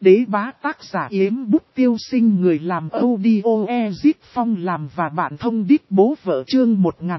Đế bá tác giả Yếm Bút Tiêu Sinh, người làm audio Ezit Phong làm và bạn thông đít bố vợ. Chương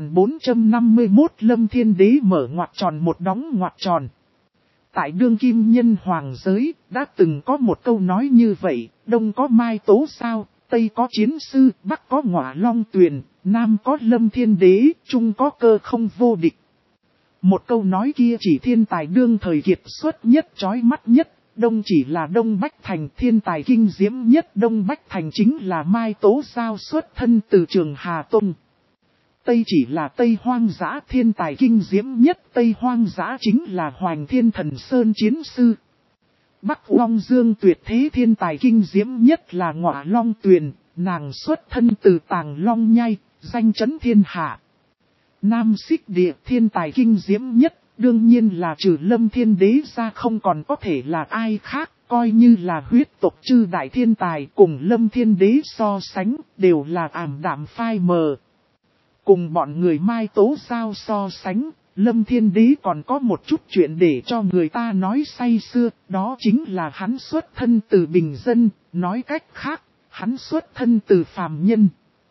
1451 Lâm Thiên Đế mở ngoặc tròn một đóng ngoặc tròn. Tại đương kim nhân hoàng giới, đã từng có một câu nói như vậy: Đông có Mai Tố Sao, Tây có Chiến Sư, Bắc có Ngọa Long Tuyền, Nam có Lâm Thiên Đế, Trung có Cơ Không vô địch. Một câu nói kia chỉ thiên tài đương thời kiệt xuất nhất, chói mắt nhất. Đông chỉ là Đông Bách Thành, thiên tài kinh diễm nhất Đông Bách Thành chính là Mai Tố Sao, xuất thân từ Trường Hà Tông. Tây chỉ là Tây Hoang Dã, thiên tài kinh diễm nhất Tây Hoang Dã chính là Hoành Thiên Thần Sơn Chiến Sư. Bắc Long Dương tuyệt thế, thiên tài kinh diễm nhất là Ngọa Long Tuyền, nàng xuất thân từ Tàng Long Nhai, danh chấn thiên hạ. Nam Xích Địa, thiên tài kinh diễm nhất, đương nhiên là trừ Lâm Thiên Đế ra không còn có thể là ai khác, coi như là huyết tộc chư đại thiên tài cùng Lâm Thiên Đế so sánh, đều là ảm đạm phai mờ. Cùng bọn người Mai Tố Sao so sánh, Lâm Thiên Đế còn có một chút chuyện để cho người ta nói say sưa, đó chính là hắn xuất thân từ bình dân, nói cách khác, hắn xuất thân từ phàm nhân.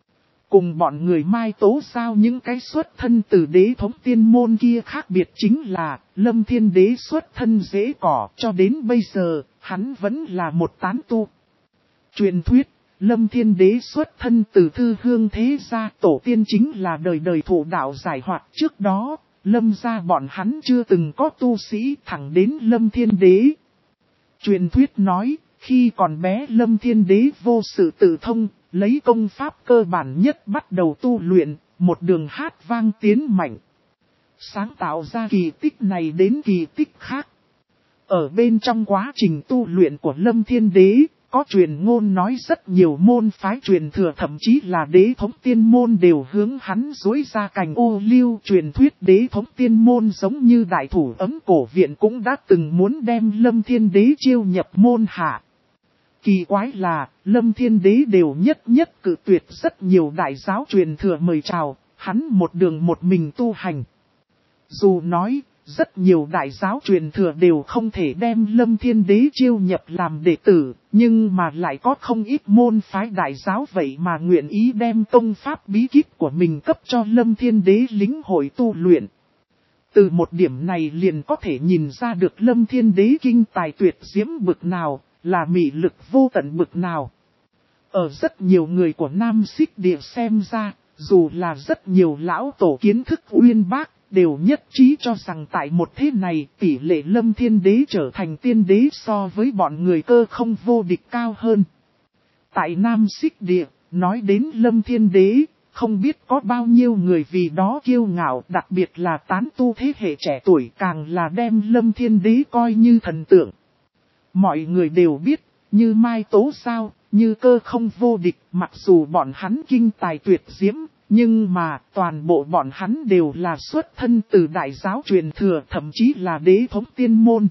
Cùng bọn người Mai Tố Sao những cái xuất thân từ đế thống tiên môn kia khác biệt chính là, Lâm Thiên Đế xuất thân dễ cỏ, cho đến bây giờ, hắn vẫn là một tán tu. Truyền thuyết, Lâm Thiên Đế xuất thân từ thư hương thế gia, tổ tiên chính là đời đời thụ đạo giải hoạt. Trước đó, Lâm gia bọn hắn chưa từng có tu sĩ, thẳng đến Lâm Thiên Đế. Truyền thuyết nói, khi còn bé Lâm Thiên Đế vô sự tự thông, lấy công pháp cơ bản nhất bắt đầu tu luyện, một đường hát vang tiến mạnh. Sáng tạo ra kỳ tích này đến kỳ tích khác. Ở bên trong quá trình tu luyện của Lâm Thiên Đế, có truyền ngôn nói rất nhiều môn phái truyền thừa, thậm chí là đế thống tiên môn đều hướng hắn dối ra cành ô liu. Truyền thuyết đế thống tiên môn giống như đại thủ ấm cổ viện cũng đã từng muốn đem Lâm Thiên Đế chiêu nhập môn hạ. Kỳ quái là, Lâm Thiên Đế đều nhất cự tuyệt rất nhiều đại giáo truyền thừa mời chào, hắn một đường một mình tu hành. Dù nói, rất nhiều đại giáo truyền thừa đều không thể đem Lâm Thiên Đế chiêu nhập làm đệ tử, nhưng mà lại có không ít môn phái đại giáo vậy mà nguyện ý đem công pháp bí kíp của mình cấp cho Lâm Thiên Đế lĩnh hội tu luyện. Từ một điểm này liền có thể nhìn ra được Lâm Thiên Đế kinh tài tuyệt diễm bực nào, là mị lực vô tận bực nào. Ở rất nhiều người của Nam Xích Địa xem ra, dù là rất nhiều lão tổ kiến thức uyên bác, đều nhất trí cho rằng tại một thế này tỷ lệ Lâm Thiên Đế trở thành tiên đế so với bọn người Cơ Không vô địch cao hơn. Tại Nam Xích Địa, nói đến Lâm Thiên Đế, không biết có bao nhiêu người vì đó kiêu ngạo, đặc biệt là tán tu thế hệ trẻ tuổi càng là đem Lâm Thiên Đế coi như thần tượng. Mọi người đều biết, như Mai Tố Sao, như Cơ Không vô địch, mặc dù bọn hắn kinh tài tuyệt diễm, nhưng mà toàn bộ bọn hắn đều là xuất thân từ đại giáo truyền thừa, thậm chí là đế thống tiên môn.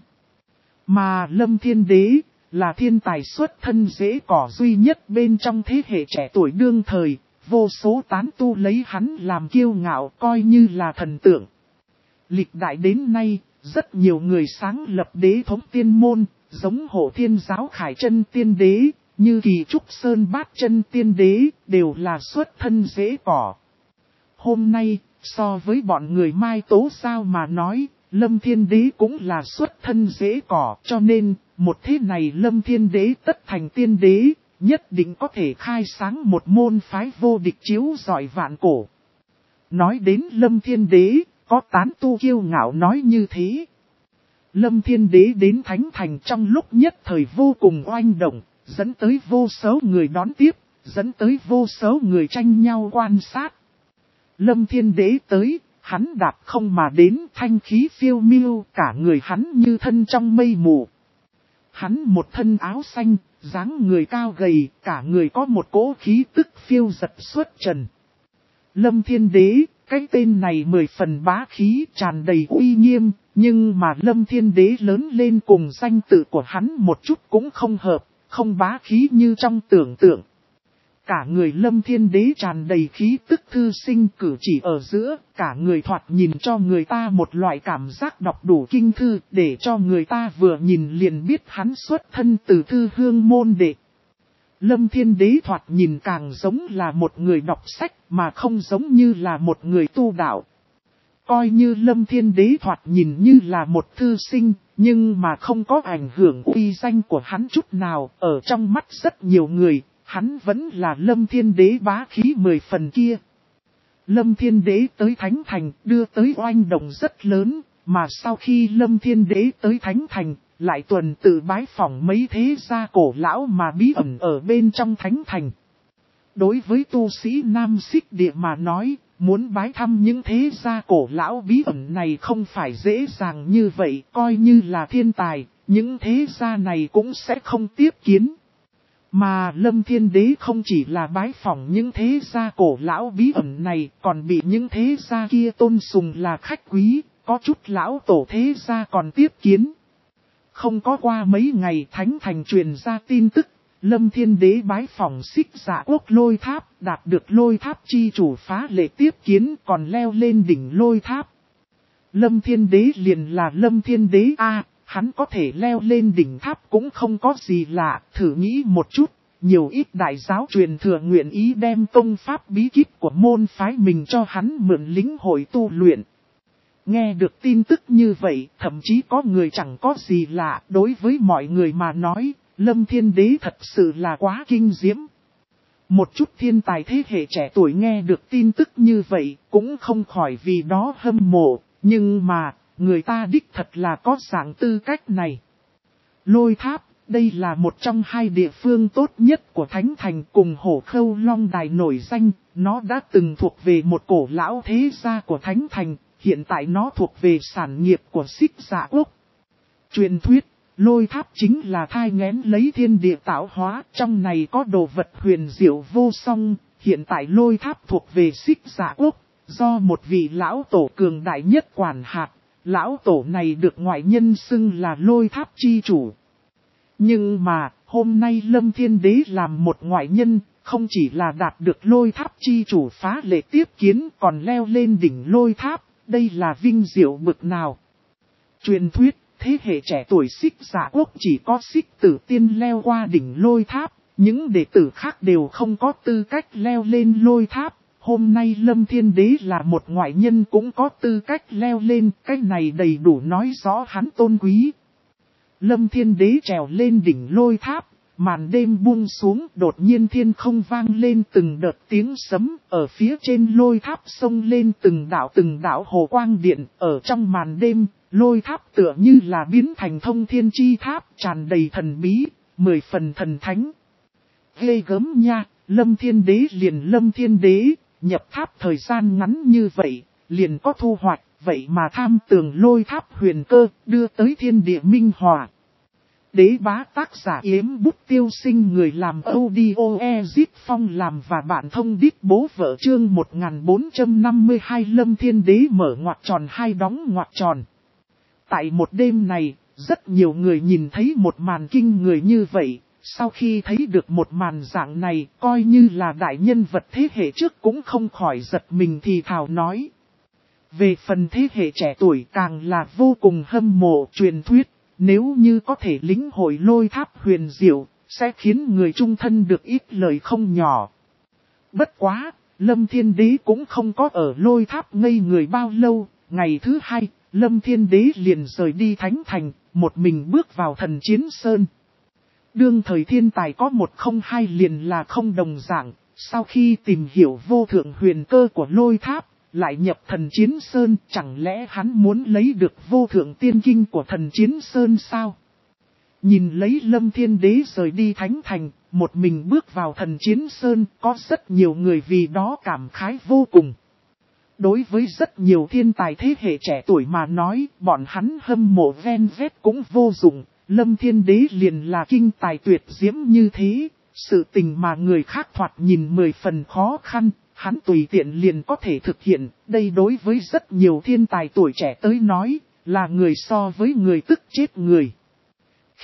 Mà Lâm Thiên Đế là thiên tài xuất thân dễ cỏ duy nhất bên trong thế hệ trẻ tuổi đương thời, vô số tán tu lấy hắn làm kiêu ngạo, coi như là thần tượng. Lịch đại đến nay, rất nhiều người sáng lập đế thống tiên môn, giống Hộ Thiên Giáo Khải Chân Tiên Đế, như Kỳ Trúc Sơn Bát Chân Tiên Đế, đều là xuất thân dễ cỏ. Hôm nay, so với bọn người Mai Tố Sao mà nói, Lâm Thiên Đế cũng là xuất thân dễ cỏ, cho nên, một thế này Lâm Thiên Đế tất thành tiên đế, nhất định có thể khai sáng một môn phái vô địch chiếu rọi vạn cổ. Nói đến Lâm Thiên Đế, có tán tu kiêu ngạo nói như thế. Lâm Thiên Đế đến Thánh Thành trong lúc nhất thời vô cùng oanh động, dẫn tới vô số người đón tiếp, dẫn tới vô số người tranh nhau quan sát. Lâm Thiên Đế tới, hắn đạp không mà đến, thanh khí phiêu miêu, cả người hắn như thân trong mây mù. Hắn một thân áo xanh, dáng người cao gầy, cả người có một cỗ khí tức phiêu giật xuất trần. Lâm Thiên Đế, cái tên này 10 phần bá khí, tràn đầy uy nghiêm, nhưng mà Lâm Thiên Đế lớn lên cùng danh tự của hắn một chút cũng không hợp, không bá khí như trong tưởng tượng. cả người Lâm Thiên Đế tràn đầy khí tức thư sinh, cử chỉ ở giữa, cả người thoạt nhìn cho người ta một loại cảm giác đọc đủ kinh thư, để cho người ta vừa nhìn liền biết hắn xuất thân từ thư hương môn đệ. Lâm Thiên Đế thoạt nhìn càng giống là một người đọc sách mà không giống như là một người tu đạo. Coi như Lâm Thiên Đế thoạt nhìn như là một thư sinh, nhưng mà không có ảnh hưởng uy danh của hắn chút nào, ở trong mắt rất nhiều người, hắn vẫn là Lâm Thiên Đế bá khí 10 phần kia. Lâm Thiên Đế tới Thánh Thành đưa tới oanh động rất lớn, mà sau khi Lâm Thiên Đế tới Thánh Thành, lại tuần tự bái phỏng mấy thế gia cổ lão mà bí ẩn ở bên trong Thánh Thành. Đối với tu sĩ Nam Xích Địa mà nói, muốn bái thăm những thế gia cổ lão bí ẩn này không phải dễ dàng như vậy, coi như là thiên tài, những thế gia này cũng sẽ không tiếp kiến. Mà Lâm Thiên Đế không chỉ là bái phỏng những thế gia cổ lão bí ẩn này, còn bị những thế gia kia tôn sùng là khách quý, có chút lão tổ thế gia còn tiếp kiến. Không có qua mấy ngày Thánh Thành truyền ra tin tức, Lâm Thiên Đế bái phỏng Xích Dạ Quốc lôi tháp, đạt được lôi tháp chi chủ phá lệ tiếp kiến, còn leo lên đỉnh lôi tháp. Lâm Thiên Đế liền là Lâm Thiên Đế A, hắn có thể leo lên đỉnh tháp cũng không có gì lạ, thử nghĩ một chút, nhiều ít đại giáo truyền thừa nguyện ý đem công pháp bí kíp của môn phái mình cho hắn mượn lĩnh hội tu luyện. Nghe được tin tức như vậy, thậm chí có người chẳng có gì lạ, đối với mọi người mà nói, Lâm Thiên Đế thật sự là quá kinh diễm. Một chút thiên tài thế hệ trẻ tuổi nghe được tin tức như vậy, cũng không khỏi vì đó hâm mộ, nhưng mà, người ta đích thật là có dạng tư cách này. Lôi tháp, đây là một trong hai địa phương tốt nhất của Thánh Thành cùng Hổ Khâu Long Đài nổi danh, nó đã từng thuộc về một cổ lão thế gia của Thánh Thành, hiện tại nó thuộc về sản nghiệp của Xích Dạ Quốc. Truyền thuyết, lôi tháp chính là thai nghén lấy thiên địa tạo hóa, trong này có đồ vật huyền diệu vô song, hiện tại lôi tháp thuộc về Xích Dạ Quốc, do một vị lão tổ cường đại nhất quản hạt, lão tổ này được ngoại nhân xưng là lôi tháp chi chủ. Nhưng mà, hôm nay Lâm Thiên Đế làm một ngoại nhân, không chỉ là đạt được lôi tháp chi chủ phá lệ tiếp kiến còn leo lên đỉnh lôi tháp, đây là vinh diệu bực nào. Truyền thuyết, thế hệ trẻ tuổi Xích Dạ Quốc chỉ có Xích Tử Tiên leo qua đỉnh lôi tháp, những đệ tử khác đều không có tư cách leo lên lôi tháp. Hôm nay Lâm Thiên Đế là một ngoại nhân cũng có tư cách leo lên, cái này đầy đủ nói rõ hắn tôn quý. Lâm Thiên Đế trèo lên đỉnh lôi tháp, màn đêm buông xuống, đột nhiên thiên không vang lên từng đợt tiếng sấm, ở phía trên lôi tháp xông lên từng đạo hồ quang điện, ở trong màn đêm, lôi tháp tựa như là biến thành thông thiên chi tháp, tràn đầy thần bí, 10 phần thần thánh. Ghê gớm nha, Lâm Thiên Đế liền Lâm Thiên Đế, nhập tháp thời gian ngắn như vậy, liền có thu hoạch, vậy mà tham tường lôi tháp huyền cơ, đưa tới thiên địa minh hòa. Đế bá tác giả Yếm Bút Tiêu Sinh, người làm audio Ezit Phong làm và bạn thông đít bố vợ chương 1452 Lâm Thiên Đế mở ngoặc tròn hai đóng ngoặc tròn. Tại một đêm này, rất nhiều người nhìn thấy một màn kinh người như vậy, sau khi thấy được một màn dạng này, coi như là đại nhân vật thế hệ trước cũng không khỏi giật mình thì thào nói. Về phần thế hệ trẻ tuổi càng là vô cùng hâm mộ truyền thuyết. Nếu như có thể lĩnh hội lôi tháp huyền diệu, sẽ khiến người trung thân được ít lời không nhỏ. Bất quá, Lâm Thiên Đế cũng không có ở lôi tháp ngây người bao lâu. Ngày thứ hai, Lâm Thiên Đế liền rời đi Thánh Thành, một mình bước vào Thần Chiến Sơn. Đương thời thiên tài có 102 liền là không đồng dạng, sau khi tìm hiểu vô thượng huyền cơ của lôi tháp, lại nhập Thần Chiến Sơn, chẳng lẽ hắn muốn lấy được vô thượng tiên kinh của Thần Chiến Sơn sao? Nhìn lấy Lâm Thiên Đế rời đi Thánh Thành, một mình bước vào Thần Chiến Sơn, có rất nhiều người vì đó cảm khái vô cùng. Đối với rất nhiều thiên tài thế hệ trẻ tuổi mà nói, bọn hắn hâm mộ ven vét cũng vô dụng, Lâm Thiên Đế liền là kinh tài tuyệt diễm như thế, sự tình mà người khác thoạt nhìn 10 phần khó khăn. Hắn tùy tiện liền có thể thực hiện, đây đối với rất nhiều thiên tài tuổi trẻ tới nói, là người so với người tức chết người.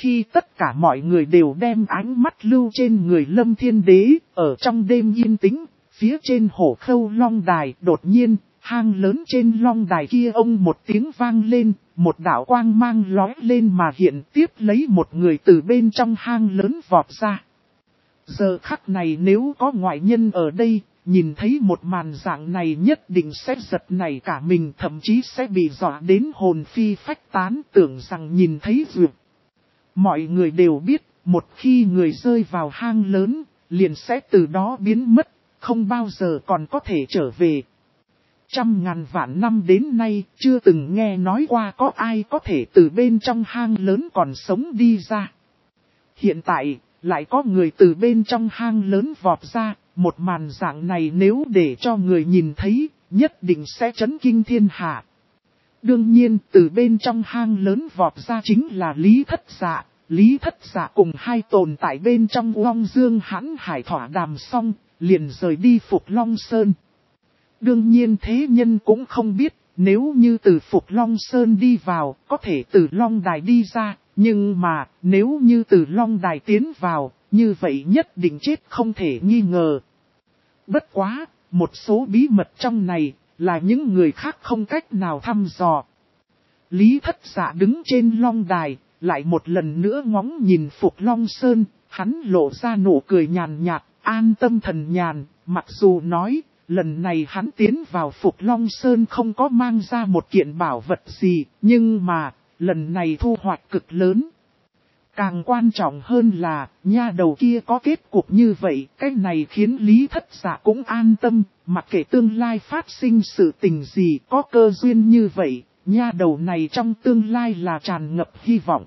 Khi tất cả mọi người đều đem ánh mắt lưu trên người Lâm Thiên Đế, ở trong đêm yên tĩnh, phía trên hổ khâu long đài đột nhiên, hang lớn trên long đài kia ông một tiếng vang lên, một đạo quang mang lóe lên mà hiện tiếp lấy một người từ bên trong hang lớn vọt ra. Giờ khắc này nếu có ngoại nhân ở đây, nhìn thấy một màn dạng này nhất định sẽ giật nảy cả mình, thậm chí sẽ bị dọa đến hồn phi phách tán, tưởng rằng nhìn thấy vượt. Mọi người đều biết, một khi người rơi vào hang lớn, liền sẽ từ đó biến mất, không bao giờ còn có thể trở về. Trăm ngàn vạn năm đến nay, chưa từng nghe nói qua có ai có thể từ bên trong hang lớn còn sống đi ra. Hiện tại, lại có người từ bên trong hang lớn vọt ra, một màn dạng này nếu để cho người nhìn thấy, nhất định sẽ chấn kinh thiên hạ. Đương nhiên, từ bên trong hang lớn vọt ra chính là Lý Thất Dạ. Lý Thất Dạ cùng hai tồn tại bên trong Long Dương Hãn Hải thỏa đàm xong, liền rời đi Phục Long Sơn. Đương nhiên thế nhân cũng không biết, nếu như từ Phục Long Sơn đi vào, có thể từ Long Đài đi ra, nhưng mà, nếu như từ Long Đài tiến vào, như vậy nhất định chết không thể nghi ngờ. Bất quá, một số bí mật trong này, là những người khác không cách nào thăm dò. Lý Thất Dạ đứng trên Long Đài, lại một lần nữa ngóng nhìn Phục Long Sơn, hắn lộ ra nụ cười nhàn nhạt, an tâm thần nhàn, mặc dù nói, lần này hắn tiến vào Phục Long Sơn không có mang ra một kiện bảo vật gì, nhưng mà, lần này thu hoạch cực lớn. Càng quan trọng hơn là, nha đầu kia có kết cục như vậy, cái này khiến Lý Thất Dạ cũng an tâm, mặc kệ tương lai phát sinh sự tình gì có cơ duyên như vậy, nha đầu này trong tương lai là tràn ngập hy vọng.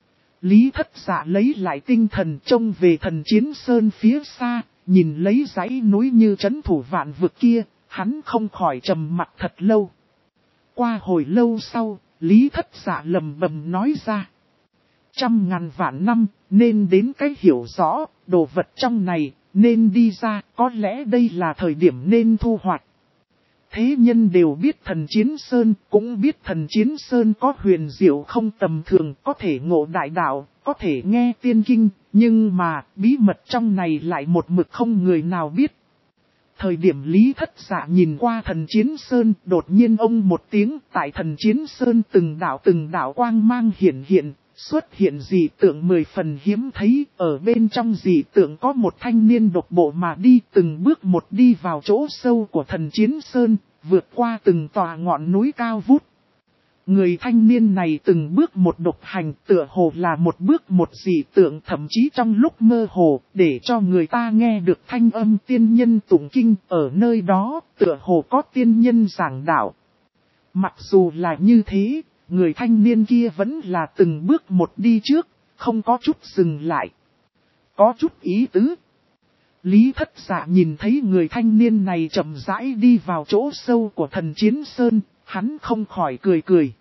Lý Thất Dạ lấy lại tinh thần trông về Thần Chiến Sơn phía xa, nhìn lấy dãy núi như trấn thủ vạn vực kia, hắn không khỏi trầm mặc thật lâu. Qua hồi lâu sau, Lý Thất Dạ lầm bầm nói ra. Trăm ngàn vạn năm, nên đến cái hiểu rõ, đồ vật trong này, nên đi ra, có lẽ đây là thời điểm nên thu hoạch. Thế nhân đều biết Thần Chiến Sơn, cũng biết Thần Chiến Sơn có huyền diệu không tầm thường, có thể ngộ đại đạo, có thể nghe tiên kinh, nhưng mà, bí mật trong này lại một mực không người nào biết. Thời điểm Lý Thất Dạ nhìn qua Thần Chiến Sơn, đột nhiên ông một tiếng, tại Thần Chiến Sơn từng đạo quang mang hiển hiện, xuất hiện dị tượng 10 phần hiếm thấy, ở bên trong dị tượng có một thanh niên độc bộ mà đi từng bước một đi vào chỗ sâu của Thần Chiến Sơn, vượt qua từng tòa ngọn núi cao vút. Người thanh niên này từng bước một độc hành tựa hồ là một bước một dị tượng, thậm chí trong lúc mơ hồ, để cho người ta nghe được thanh âm tiên nhân tụng kinh ở nơi đó, tựa hồ có tiên nhân giảng đạo. Mặc dù là như thế, người thanh niên kia vẫn là từng bước một đi trước, không có chút dừng lại. Có chút ý tứ. Lý Thất Dạ nhìn thấy người thanh niên này chậm rãi đi vào chỗ sâu của Thần Chiến Sơn, hắn không khỏi cười cười.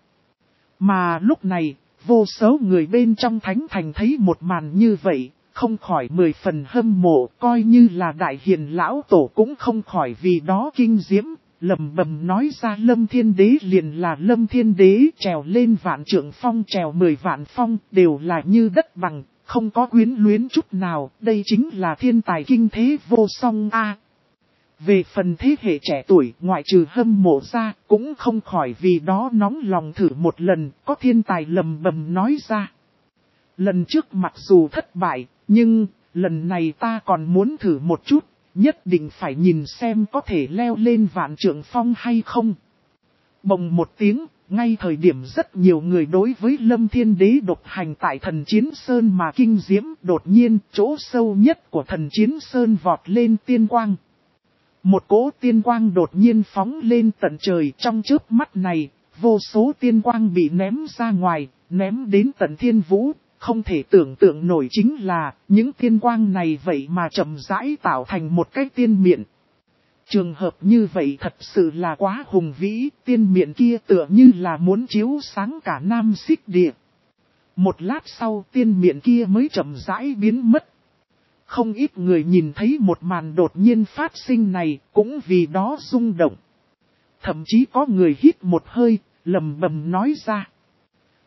Mà lúc này, vô số người bên trong thánh thành thấy một màn như vậy, không khỏi 10 phần hâm mộ, coi như là đại hiền lão tổ cũng không khỏi vì đó kinh diễm. Lầm bầm nói ra Lâm Thiên Đế liền là Lâm Thiên Đế, trèo lên vạn trượng phong, trèo 10 vạn phong, đều là như đất bằng, không có quyến luyến chút nào, đây chính là thiên tài kinh thế vô song a. Về phần thế hệ trẻ tuổi, ngoại trừ hâm mộ ra, cũng không khỏi vì đó nóng lòng thử một lần, có thiên tài lầm bầm nói ra. Lần trước mặc dù thất bại, nhưng, lần này ta còn muốn thử một chút. Nhất định phải nhìn xem có thể leo lên vạn trượng phong hay không. Bồng một tiếng, ngay thời điểm rất nhiều người đối với Lâm Thiên Đế độc hành tại Thần Chiến Sơn mà kinh diễm, đột nhiên chỗ sâu nhất của Thần Chiến Sơn vọt lên tiên quang. Một cỗ tiên quang đột nhiên phóng lên tận trời, trong chớp mắt này, vô số tiên quang bị ném ra ngoài, ném đến tận thiên vũ. Không thể tưởng tượng nổi chính là, những tiên quang này vậy mà chậm rãi tạo thành một cái tiên miện. Trường hợp như vậy thật sự là quá hùng vĩ, tiên miện kia tựa như là muốn chiếu sáng cả Nam Xích Địa. Một lát sau tiên miện kia mới chậm rãi biến mất. Không ít người nhìn thấy một màn đột nhiên phát sinh này, cũng vì đó rung động. Thậm chí có người hít một hơi, lầm bầm nói ra.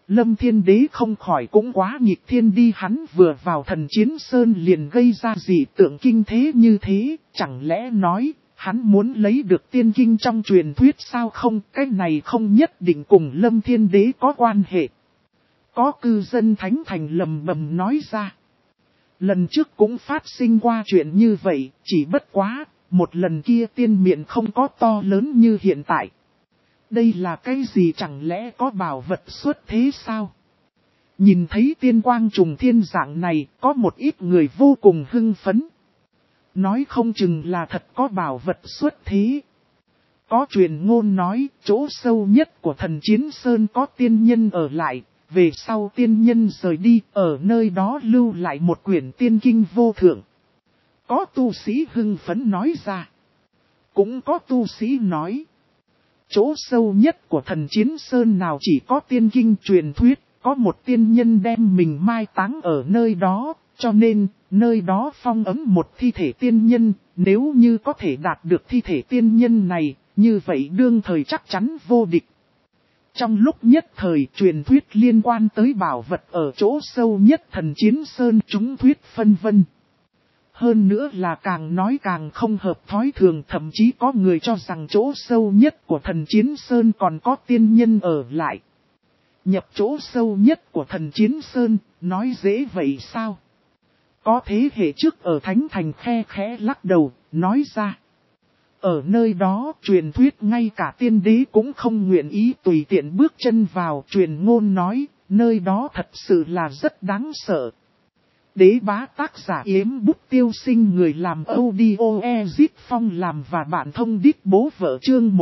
Lâm Thiên Đế không khỏi cũng quá nghịch thiên đi, hắn vừa vào Thần Chiến Sơn liền gây ra dị tượng kinh thế như thế, chẳng lẽ nói, hắn muốn lấy được tiên kinh trong truyền thuyết sao không, cái này không nhất định cùng Lâm Thiên Đế có quan hệ. Có cư dân Thánh Thành lầm bầm nói ra. Lần trước cũng phát sinh qua chuyện như vậy, chỉ bất quá, một lần kia tiên miện không có to lớn như hiện tại. Đây là cái gì, chẳng lẽ có bảo vật xuất thế sao? Nhìn thấy tiên quang trùng thiên dạng này, có một ít người vô cùng hưng phấn. Nói không chừng là thật có bảo vật xuất thế. Có truyền ngôn nói, chỗ sâu nhất của Thần Chiến Sơn có tiên nhân ở lại, về sau tiên nhân rời đi, ở nơi đó lưu lại một quyển tiên kinh vô thượng. Có tu sĩ hưng phấn nói ra. Cũng có tu sĩ nói, chỗ sâu nhất của Thần Chiến Sơn nào chỉ có tiên kinh truyền thuyết, có một tiên nhân đem mình mai táng ở nơi đó, cho nên, nơi đó phong ấn một thi thể tiên nhân, nếu như có thể đạt được thi thể tiên nhân này, như vậy đương thời chắc chắn vô địch. Trong lúc nhất thời truyền thuyết liên quan tới bảo vật ở chỗ sâu nhất Thần Chiến Sơn chúng thuyết phân vân. Hơn nữa là càng nói càng không hợp thói thường, thậm chí có người cho rằng chỗ sâu nhất của Thần Chiến Sơn còn có tiên nhân ở lại. Nhập chỗ sâu nhất của Thần Chiến Sơn, nói dễ vậy sao? Có thế hệ trước ở Thánh Thành khe khẽ lắc đầu, nói ra. Ở nơi đó, truyền thuyết ngay cả tiên đế cũng không nguyện ý tùy tiện bước chân vào. Truyền ngôn nói, nơi đó thật sự là rất đáng sợ. Đế bá tác giả Yếm Bút Tiêu Sinh, người làm audio Ezit Phong làm và bạn thông đít bố vợ, chương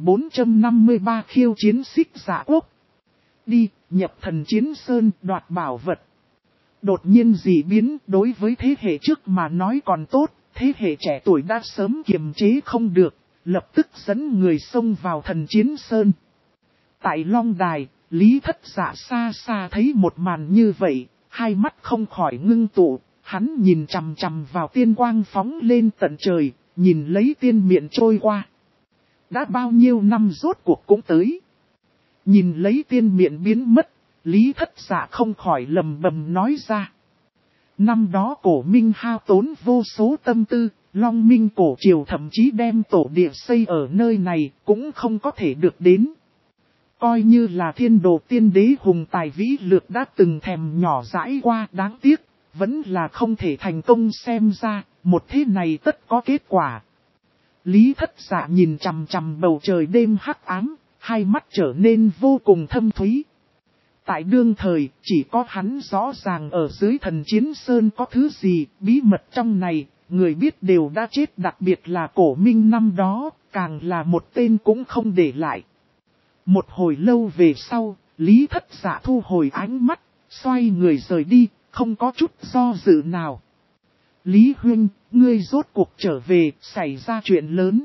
1453 khiêu chiến xích Dạ Quốc. Đi, nhập Thần Chiến Sơn đoạt bảo vật. Đột nhiên dị biến, đối với thế hệ trước mà nói còn tốt, thế hệ trẻ tuổi đã sớm kiềm chế không được, lập tức dẫn người xông vào Thần Chiến Sơn. Tại Long Đài, Lý Thất Dạ xa xa thấy một màn như vậy, hai mắt không khỏi ngưng tụ, hắn nhìn chằm chằm vào tiên quang phóng lên tận trời, nhìn lấy tiên miện trôi qua. Đã bao nhiêu năm rốt cuộc cũng tới. Nhìn lấy tiên miện biến mất, Lý Thất Dạ không khỏi lầm bầm nói ra. Năm đó cổ minh hao tốn vô số tâm tư, Long Minh cổ triều thậm chí đem tổ địa xây ở nơi này, cũng không có thể được đến. Coi như là thiên đồ tiên đế hùng tài vĩ lược đã từng thèm nhỏ dãi qua, đáng tiếc, vẫn là không thể thành công, xem ra, một thế này tất có kết quả. Lý Thất Dạ nhìn chằm chằm bầu trời đêm hắc ám, hai mắt trở nên vô cùng thâm thúy. Tại đương thời, chỉ có hắn rõ ràng ở dưới Thần Chiến Sơn có thứ gì, bí mật trong này, người biết đều đã chết, đặc biệt là cổ minh năm đó, càng là một tên cũng không để lại. Một hồi lâu về sau, Lý Thất Dạ thu hồi ánh mắt, xoay người rời đi, không có chút do dự nào. Lý Huynh, ngươi rốt cuộc trở về, xảy ra chuyện lớn.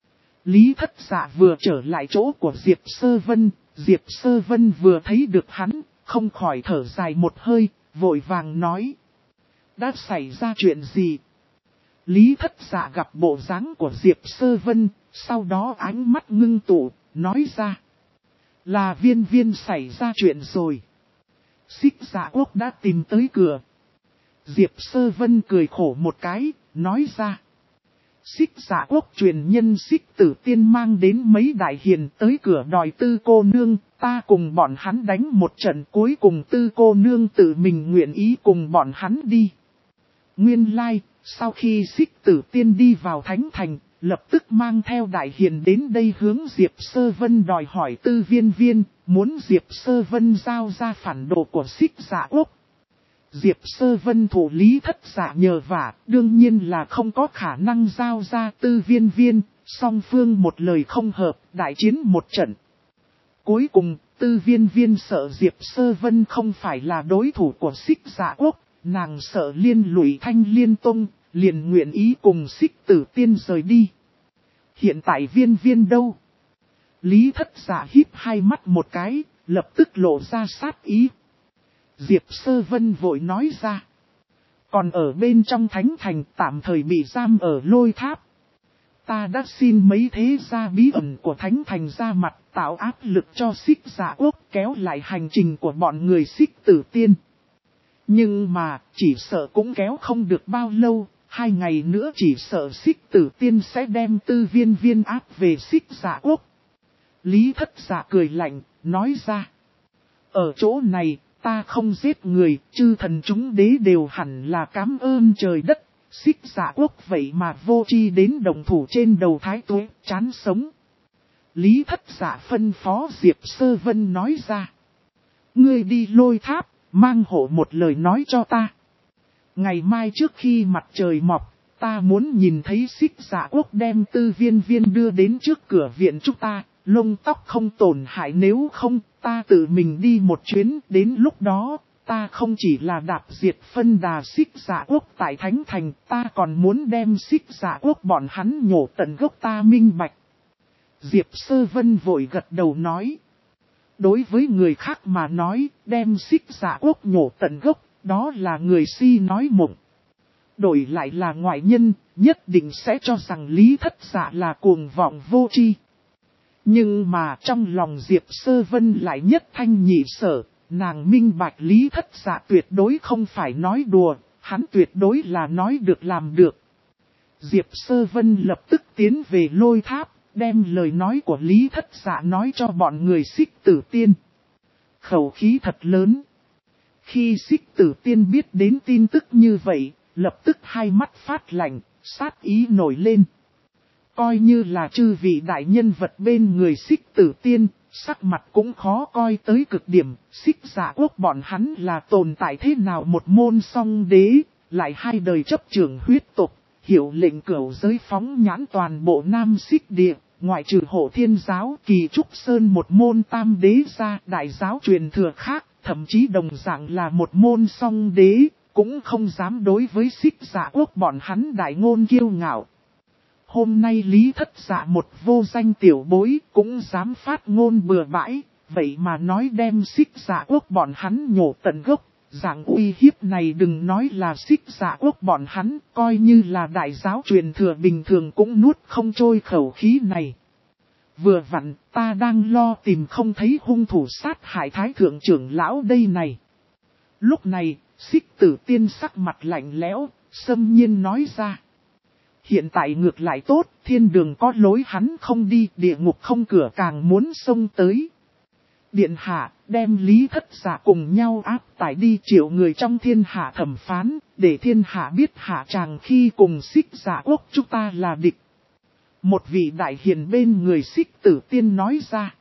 Lý Thất Dạ vừa trở lại chỗ của Diệp Sơ Vân, Diệp Sơ Vân vừa thấy được hắn, không khỏi thở dài một hơi, vội vàng nói. Đã xảy ra chuyện gì? Lý Thất Dạ gặp bộ dáng của Diệp Sơ Vân, sau đó ánh mắt ngưng tụ, nói ra. Là Viên Viên xảy ra chuyện rồi. Xích Dạ Quốc đã tìm tới cửa. Diệp Sơ Vân cười khổ một cái, nói ra. Xích Dạ Quốc truyền nhân Xích Tử Tiên mang đến mấy đại hiền tới cửa đòi Tư cô nương, ta cùng bọn hắn đánh một trận, cuối cùng Tư cô nương tự mình nguyện ý cùng bọn hắn đi. Nguyên lai, sau khi Xích Tử Tiên đi vào Thánh Thành, lập tức mang theo đại hiền đến đây hướng Diệp Sơ Vân đòi hỏi Tư Viên Viên, muốn Diệp Sơ Vân giao ra phản đồ của Xích Dạ Quốc. Diệp Sơ Vân thủ Lý Thất Dạ nhờ vả, đương nhiên là không có khả năng giao ra Tư Viên Viên, song phương một lời không hợp, đại chiến một trận. Cuối cùng, Tư Viên Viên sợ Diệp Sơ Vân không phải là đối thủ của Xích Dạ Quốc, nàng sợ liên lụy Thanh Liên Tông, liền nguyện ý cùng Xích Tử Tiên rời đi. Hiện tại Viên Viên đâu? Lý Thất Dạ híp hai mắt một cái, lập tức lộ ra sát ý. Diệp Sơ Vân vội nói ra. Còn ở bên trong Thánh Thành tạm thời bị giam ở Lôi Tháp. Ta đã xin mấy thế gia bí ẩn của Thánh Thành ra mặt, tạo áp lực cho Xích Dạ Quốc kéo lại hành trình của bọn người Xích Tử Tiên. Nhưng mà, chỉ sợ cũng kéo không được bao lâu, 2 ngày nữa chỉ sợ Xích Tử Tiên sẽ đem Tư Viên Viên áp về Xích Dạ Quốc. Lý Thất Dạ cười lạnh, nói ra. Ở chỗ này, ta không giết người, chư thần chúng đế đều hẳn là cảm ơn trời đất. Xích Dạ Quốc vậy mà vô tri đến đồng thủ trên đầu Thái Tuế, chán sống. Lý Thất Dạ phân phó Diệp Sơ Vân nói ra. Ngươi đi Lôi Tháp, mang hộ một lời nói cho ta. Ngày mai trước khi mặt trời mọc, ta muốn nhìn thấy Xích Dạ Quốc đem Tư Viên Viên đưa đến trước cửa viện chúng ta, lông tóc không tổn hại, nếu không, ta tự mình đi một chuyến, đến lúc đó, ta không chỉ là đạp diệt phân đà Xích Dạ Quốc tại Thánh Thành, ta còn muốn đem Xích Dạ Quốc bọn hắn nhổ tận gốc, ta minh bạch. Diệp Sơ Vân vội gật đầu nói. Đối với người khác mà nói, đem Xích Dạ Quốc nhổ tận gốc, đó là người si nói mộng. Đổi lại là ngoại nhân, nhất định sẽ cho rằng Lý Thất Dạ là cuồng vọng vô tri. Nhưng mà trong lòng Diệp Sơ Vân lại nhất thanh nhị sở, nàng minh bạch Lý Thất Dạ tuyệt đối không phải nói đùa, hắn tuyệt đối là nói được làm được. Diệp Sơ Vân lập tức tiến về Lôi Tháp, đem lời nói của Lý Thất Dạ nói cho bọn người Xích Tử Tiên. Khẩu khí thật lớn. Khi Xích Tử Tiên biết đến tin tức như vậy, lập tức hai mắt phát lạnh, sát ý nổi lên. Coi như là chư vị đại nhân vật bên người Xích Tử Tiên, sắc mặt cũng khó coi tới cực điểm. Xích Dạ Quốc bọn hắn là tồn tại thế nào một môn song đế, lại 2 đời chấp trưởng huyết tộc, hiệu lệnh cửu giới phóng nhãn toàn bộ Nam Xích Địa, ngoại trừ Hộ Thiên Giáo, Kỳ Trúc Sơn một môn tam đế ra, đại giáo truyền thừa khác, thậm chí đồng dạng là một môn song đế, cũng không dám đối với Xích Dạ Quốc bọn hắn đại ngôn kiêu ngạo. Hôm nay Lý Thất Dạ một vô danh tiểu bối cũng dám phát ngôn bừa bãi, vậy mà nói đem Xích Dạ Quốc bọn hắn nhổ tận gốc. Dạng uy hiếp này đừng nói là Xích Dạ Quốc bọn hắn, coi như là đại giáo truyền thừa bình thường cũng nuốt không trôi khẩu khí này. Vừa vặn, ta đang lo tìm không thấy hung thủ sát hại Thái Thượng trưởng lão đây này. Lúc này, Xích Tử Tiên sắc mặt lạnh lẽo, xâm nhiên nói ra. Hiện tại ngược lại tốt, thiên đường có lối hắn không đi, địa ngục không cửa càng muốn xông tới. Điện hạ, đem Lý Thất Dạ cùng nhau áp tải đi triệu người trong thiên hạ thẩm phán, để thiên hạ biết hạ chàng khi cùng Xích Dạ Quốc chúng ta là địch. Một vị đại hiền bên người Xích Tử Tiên nói ra.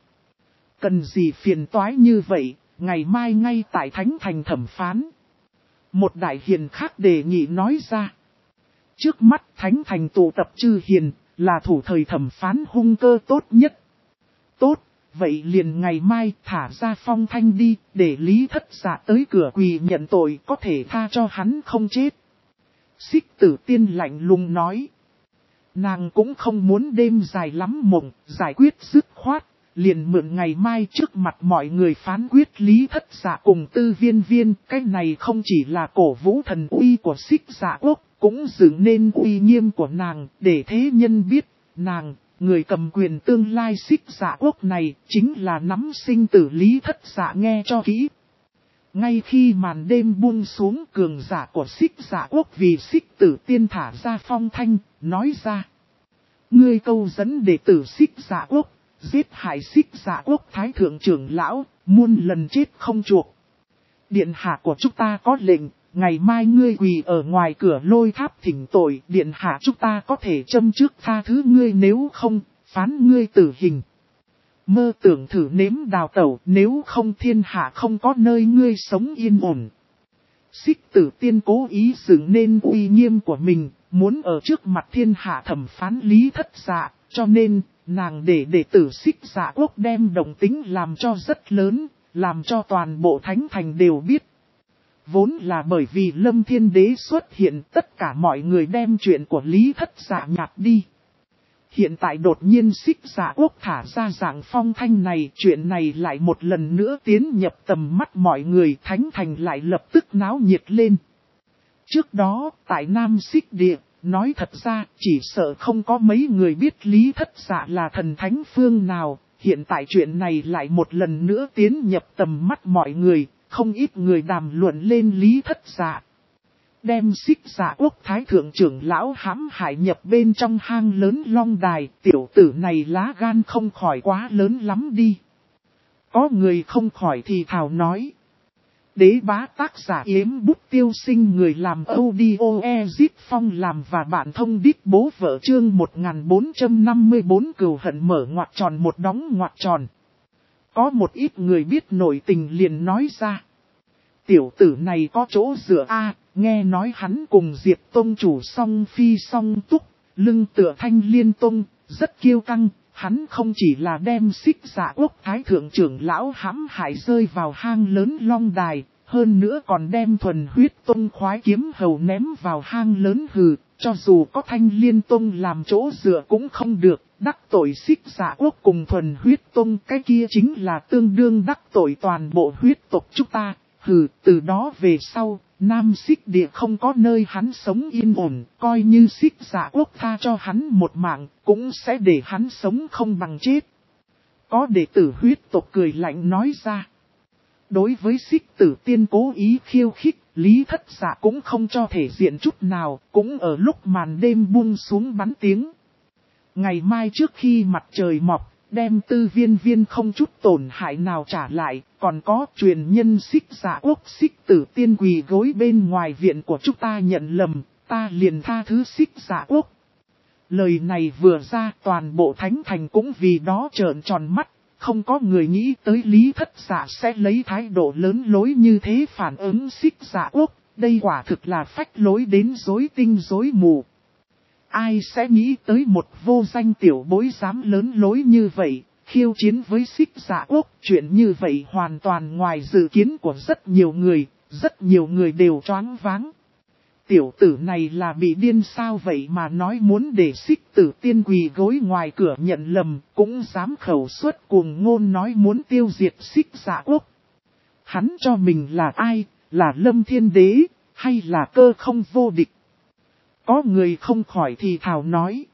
Cần gì phiền toái như vậy, ngày mai ngay tại Thánh Thành thẩm phán. Một đại hiền khác đề nghị nói ra. Trước mắt Thánh Thành tụ tập chư hiền, là thủ thời thẩm phán hung cơ tốt nhất. Tốt, vậy liền ngày mai thả ra Phong Thanh đi, để Lý Thất Dạ tới cửa quỳ nhận tội, có thể tha cho hắn không chết. Xích Tử Tiên lạnh lùng nói. Nàng cũng không muốn đêm dài lắm mộng, giải quyết dứt khoát, liền mượn ngày mai trước mặt mọi người phán quyết Lý Thất Dạ cùng Tư Viên Viên. Cái này không chỉ là cổ vũ thần uy của Xích Dạ Quốc, cũng dựng nên uy nghiêm của nàng, để thế nhân biết, nàng, người cầm quyền tương lai Xích Dạ Quốc này, chính là nắm sinh tử Lý Thất Dạ, nghe cho kỹ. Ngay khi màn đêm buông xuống, cường giả của Xích Dạ Quốc vì Xích Tử Tiên thả ra Phong Thanh, nói ra. Ngươi câu dẫn đệ tử Xích Dạ Quốc, giết hại Xích Dạ Quốc Thái Thượng trưởng lão, muôn lần chết không chuộc. Điện hạ của chúng ta có lệnh, ngày mai ngươi quỳ ở ngoài cửa Lôi Tháp thỉnh tội, điện hạ chúng ta có thể châm trước tha thứ ngươi, nếu không, phán ngươi tử hình. Mơ tưởng thử nếm đào tẩu, nếu không thiên hạ không có nơi ngươi sống yên ổn. Xích Tử Tiên cố ý dựng nên uy nghiêm của mình, muốn ở trước mặt thiên hạ thẩm phán Lý Thất Dạ, cho nên, nàng để đệ tử Xích Dạ Quốc đem động tính làm cho rất lớn, làm cho toàn bộ Thánh Thành đều biết. Vốn là bởi vì Lâm Thiên Đế xuất hiện, tất cả mọi người đem chuyện của Lý Thất Dạ nhạt đi. Hiện tại đột nhiên Xích Dạ Quốc thả ra dạng Phong Thanh này, chuyện này lại một lần nữa tiến nhập tầm mắt mọi người, Thánh Thành lại lập tức náo nhiệt lên. Trước đó, tại Nam Xích Địa, nói thật ra, chỉ sợ không có mấy người biết Lý Thất Dạ là thần thánh phương nào, Hiện tại chuyện này lại một lần nữa tiến nhập tầm mắt mọi người, không ít người đàm luận lên Lý Thất Dạ. Đem Xích Dạ Quốc Thái Thượng trưởng lão hãm hại nhập bên trong hang lớn Long Đài, tiểu tử này lá gan không khỏi quá lớn lắm đi. Có người không khỏi thì thào nói. Đế bá tác giả Yếm Bút Tiêu Sinh, người làm audio Ezit Phong làm và bạn thông đít bố vợ chương 1454 cừu hận mở ngoặc tròn một đóng ngoặc tròn. Có một ít người biết nội tình liền nói ra. Tiểu tử này có chỗ dựa a, nghe nói hắn cùng Diệp Tông chủ song phi song túc, lưng tựa Thanh Liên Tông, rất kiêu căng. Hắn không chỉ là đem Xích Dạ Quốc Thái Thượng trưởng lão hãm hại rơi vào hang lớn Long Đài, hơn nữa còn đem Thuần Huyết Tông khoái kiếm hầu ném vào hang lớn hừ, cho dù có Thanh Liên Tông làm chỗ dựa cũng không được, đắc tội Xích Dạ Quốc cùng Thuần Huyết Tông, cái kia chính là tương đương đắc tội toàn bộ huyết tộc chúng ta, hừ, từ đó về sau. Nam Xích Địa không có nơi hắn sống yên ổn, coi như Xích Dạ Quốc tha cho hắn một mạng, cũng sẽ để hắn sống không bằng chết. Có đệ tử huyết tộc cười lạnh nói ra. Đối với Xích Tử Tiên cố ý khiêu khích, Lý Thất Dạ cũng không cho thể diện chút nào, cũng ở lúc màn đêm buông xuống bắn tiếng. Ngày mai trước khi mặt trời mọc, đem Tư Viên Viên không chút tổn hại nào trả lại, còn có truyền nhân Xích Dạ Quốc Xích Tử Tiên quỳ gối bên ngoài viện của chúng ta nhận lầm, ta liền tha thứ Xích Dạ Quốc. Lời này vừa ra, toàn bộ thánh thành cũng vì đó trợn tròn mắt, không có người nghĩ tới Lý Thất Dạ sẽ lấy thái độ lớn lối như thế phản ứng Xích Dạ Quốc, đây quả thực là phách lối đến rối tinh rối mù. Ai sẽ nghĩ tới một vô danh tiểu bối dám lớn lối như vậy, khiêu chiến với Xích Dạ Quốc, chuyện như vậy hoàn toàn ngoài dự kiến của rất nhiều người đều choáng váng. Tiểu tử này là bị điên sao vậy mà nói muốn để Xích Tử Tiên quỳ gối ngoài cửa nhận lầm, cũng dám khẩu suất cuồng ngôn nói muốn tiêu diệt Xích Dạ Quốc. Hắn cho mình là ai, là Lâm Thiên Đế, hay là Cơ Không vô địch? Có người không khỏi thì thào nói.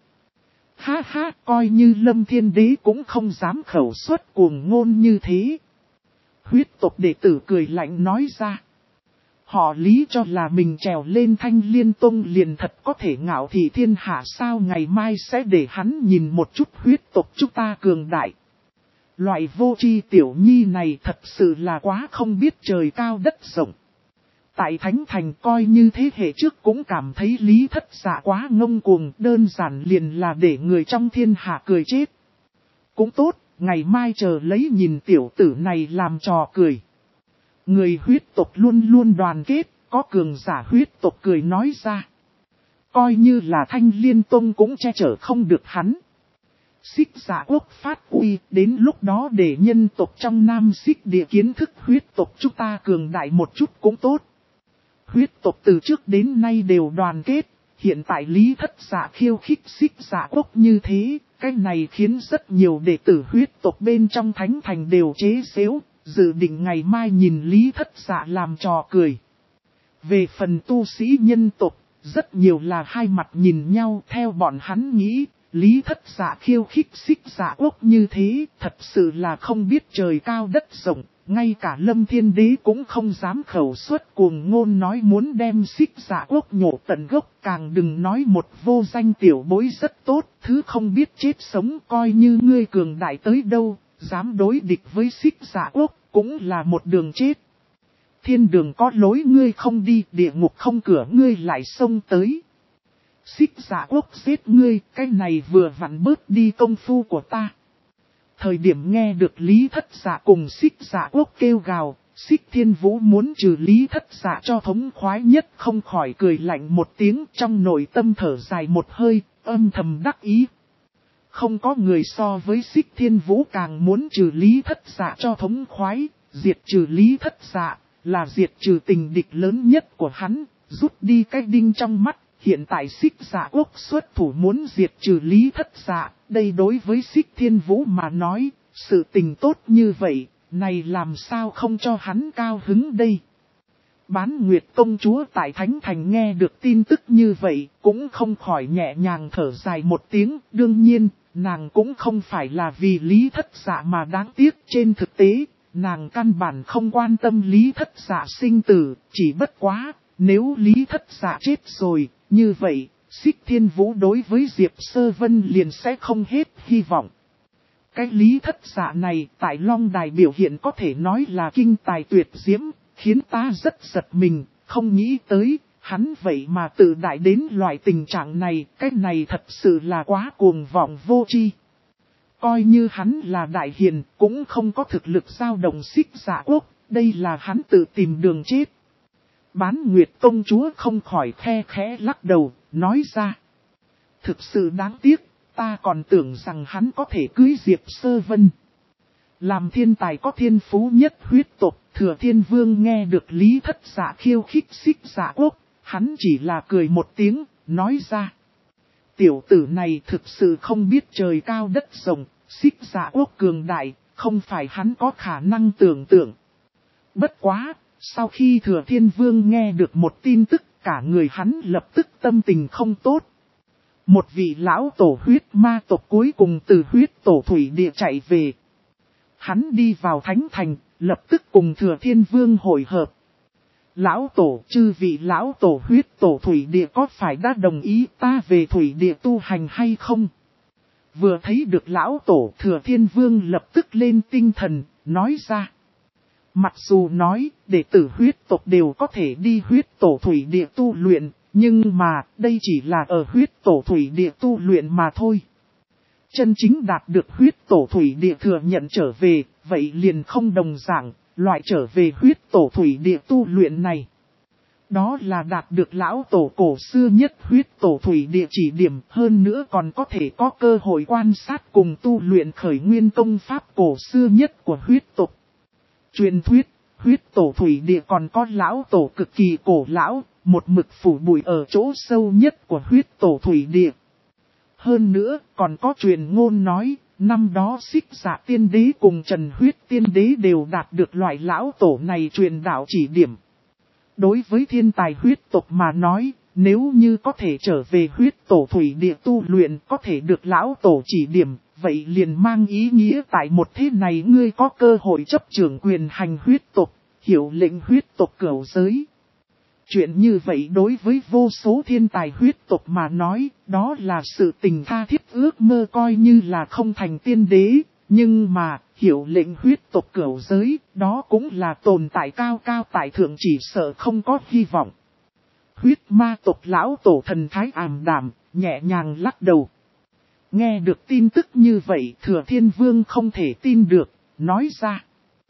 Ha ha, coi như Lâm Thiên Đế cũng không dám khẩu suất cuồng ngôn như thế. Huyết tộc đệ tử cười lạnh nói ra. Họ Lý cho là mình trèo lên Thanh Liên Tông liền thật có thể ngạo thị thiên hạ sao, ngày mai sẽ để hắn nhìn một chút huyết tộc chúng ta cường đại. Loại vô tri tiểu nhi này thật sự là quá không biết trời cao đất rộng. Tại Thánh Thành coi như thế hệ trước cũng cảm thấy Lý Thất Dạ quá ngông cuồng, đơn giản liền là để người trong thiên hạ cười chết. Cũng tốt, ngày mai chờ lấy nhìn tiểu tử này làm trò cười. Người huyết tộc luôn luôn đoàn kết, có cường giả huyết tộc cười nói ra. Coi như là Thanh Liên Tông cũng che chở không được hắn. Xích Dạ Quốc phát uy, đến lúc đó để nhân tộc trong Nam Xích Địa kiến thức huyết tộc chúng ta cường đại một chút cũng tốt. Huyết tộc từ trước đến nay đều đoàn kết, hiện tại Lý Thất Dạ khiêu khích Xích Dạ Quốc như thế, cái này khiến rất nhiều đệ tử huyết tộc bên trong Thánh Thành đều chế xếu, dự định ngày mai nhìn Lý Thất Dạ làm trò cười. Về phần tu sĩ nhân tộc, rất nhiều là hai mặt nhìn nhau, theo bọn hắn nghĩ, Lý Thất Dạ khiêu khích Xích Dạ Quốc như thế, thật sự là không biết trời cao đất rộng. Ngay cả Lâm Thiên Đế cũng không dám khẩu suất cuồng ngôn nói muốn đem Xích Dạ Quốc nhổ tận gốc, càng đừng nói một vô danh tiểu bối rất tốt, thứ không biết chết sống, coi như ngươi cường đại tới đâu, dám đối địch với Xích Dạ Quốc, cũng là một đường chết. Thiên đường có lối ngươi không đi, địa ngục không cửa ngươi lại xông tới. Xích Dạ Quốc giết ngươi, cái này vừa vặn bớt đi công phu của ta. Thời điểm nghe được Lý Thất Dạ cùng Xích Dạ Quốc kêu gào, Xích Thiên Vũ muốn trừ Lý Thất Dạ cho thống khoái nhất, không khỏi cười lạnh một tiếng, trong nội tâm thở dài một hơi, âm thầm đắc ý. Không có người so với Xích Thiên Vũ càng muốn trừ Lý Thất Dạ cho thống khoái, diệt trừ Lý Thất Dạ, là diệt trừ tình địch lớn nhất của hắn, rút đi cái đinh trong mắt. Hiện tại Xích Dạ Quốc xuất thủ muốn diệt trừ Lý Thất Dạ, đây đối với Xích Thiên Vũ mà nói, sự tình tốt như vậy, này làm sao không cho hắn cao hứng đây. Bán Nguyệt công chúa tại Thánh Thành nghe được tin tức như vậy, cũng không khỏi nhẹ nhàng thở dài một tiếng, đương nhiên, nàng cũng không phải là vì Lý Thất Dạ mà đáng tiếc. Trên thực tế, nàng căn bản không quan tâm Lý Thất Dạ sinh tử, chỉ bất quá, nếu Lý Thất Dạ chết rồi, như vậy, Xích Thiên Vũ đối với Diệp Sơ Vân liền sẽ không hết hy vọng. Cái Lý Thất Dạ này tại Long Đài biểu hiện có thể nói là kinh tài tuyệt diễm, khiến ta rất giật mình, không nghĩ tới, hắn vậy mà tự đại đến loại tình trạng này, cái này thật sự là quá cuồng vọng vô tri. Coi như hắn là đại hiền, cũng không có thực lực giao động Xích Dạ quốc, đây là hắn tự tìm đường chết. Bán Nguyệt công chúa không khỏi khe khẽ lắc đầu, nói ra. Thực sự đáng tiếc, ta còn tưởng rằng hắn có thể cưới Diệp Sơ Vân. Làm thiên tài có thiên phú nhất huyết tộc, Thừa Thiên Vương nghe được Lý Thất Dạ khiêu khích Xích Dạ quốc, hắn chỉ là cười một tiếng, nói ra. Tiểu tử này thực sự không biết trời cao đất rộng, Xích Dạ quốc cường đại, không phải hắn có khả năng tưởng tượng. Bất quá, sau khi Thừa Thiên Vương nghe được một tin tức, cả người hắn lập tức tâm tình không tốt. Một vị lão tổ huyết ma tộc cuối cùng từ huyết tổ thủy địa chạy về. Hắn đi vào Thánh Thành, lập tức cùng Thừa Thiên Vương hội hợp. Lão tổ, chư vị lão tổ huyết tổ thủy địa có phải đã đồng ý ta về thủy địa tu hành hay không? Vừa thấy được lão tổ, Thừa Thiên Vương lập tức lên tinh thần, nói ra. Mặc dù nói, đệ tử huyết tộc đều có thể đi huyết tổ thủy địa tu luyện, nhưng mà, đây chỉ là ở huyết tổ thủy địa tu luyện mà thôi. Chân chính đạt được huyết tổ thủy địa thừa nhận trở về, vậy liền không đồng dạng, loại trở về huyết tổ thủy địa tu luyện này. Đó là đạt được lão tổ cổ xưa nhất huyết tổ thủy địa chỉ điểm, hơn nữa còn có thể có cơ hội quan sát cùng tu luyện khởi nguyên công pháp cổ xưa nhất của huyết tộc. Truyền thuyết, huyết tổ thủy địa còn có lão tổ cực kỳ cổ lão, một mực phủ bụi ở chỗ sâu nhất của huyết tổ thủy địa. Hơn nữa, còn có truyền ngôn nói, năm đó Xích Dạ tiên đế cùng Trần Huyết tiên đế đều đạt được loại lão tổ này truyền đạo chỉ điểm. Đối với thiên tài huyết tộc mà nói, nếu như có thể trở về huyết tổ thủy địa tu luyện có thể được lão tổ chỉ điểm, vậy liền mang ý nghĩa tại một thế này ngươi có cơ hội chấp trưởng quyền hành huyết tộc, hiệu lệnh huyết tộc cửu giới. Chuyện như vậy đối với vô số thiên tài huyết tộc mà nói, đó là sự tình tha thiết ước mơ coi như là không thành tiên đế, nhưng mà, hiệu lệnh huyết tộc cửu giới, đó cũng là tồn tại cao cao tại thượng chỉ sợ không có hy vọng. Huyết ma tộc lão tổ thần thái ảm đạm, nhẹ nhàng lắc đầu. Nghe được tin tức như vậy Thừa Thiên Vương không thể tin được, nói ra.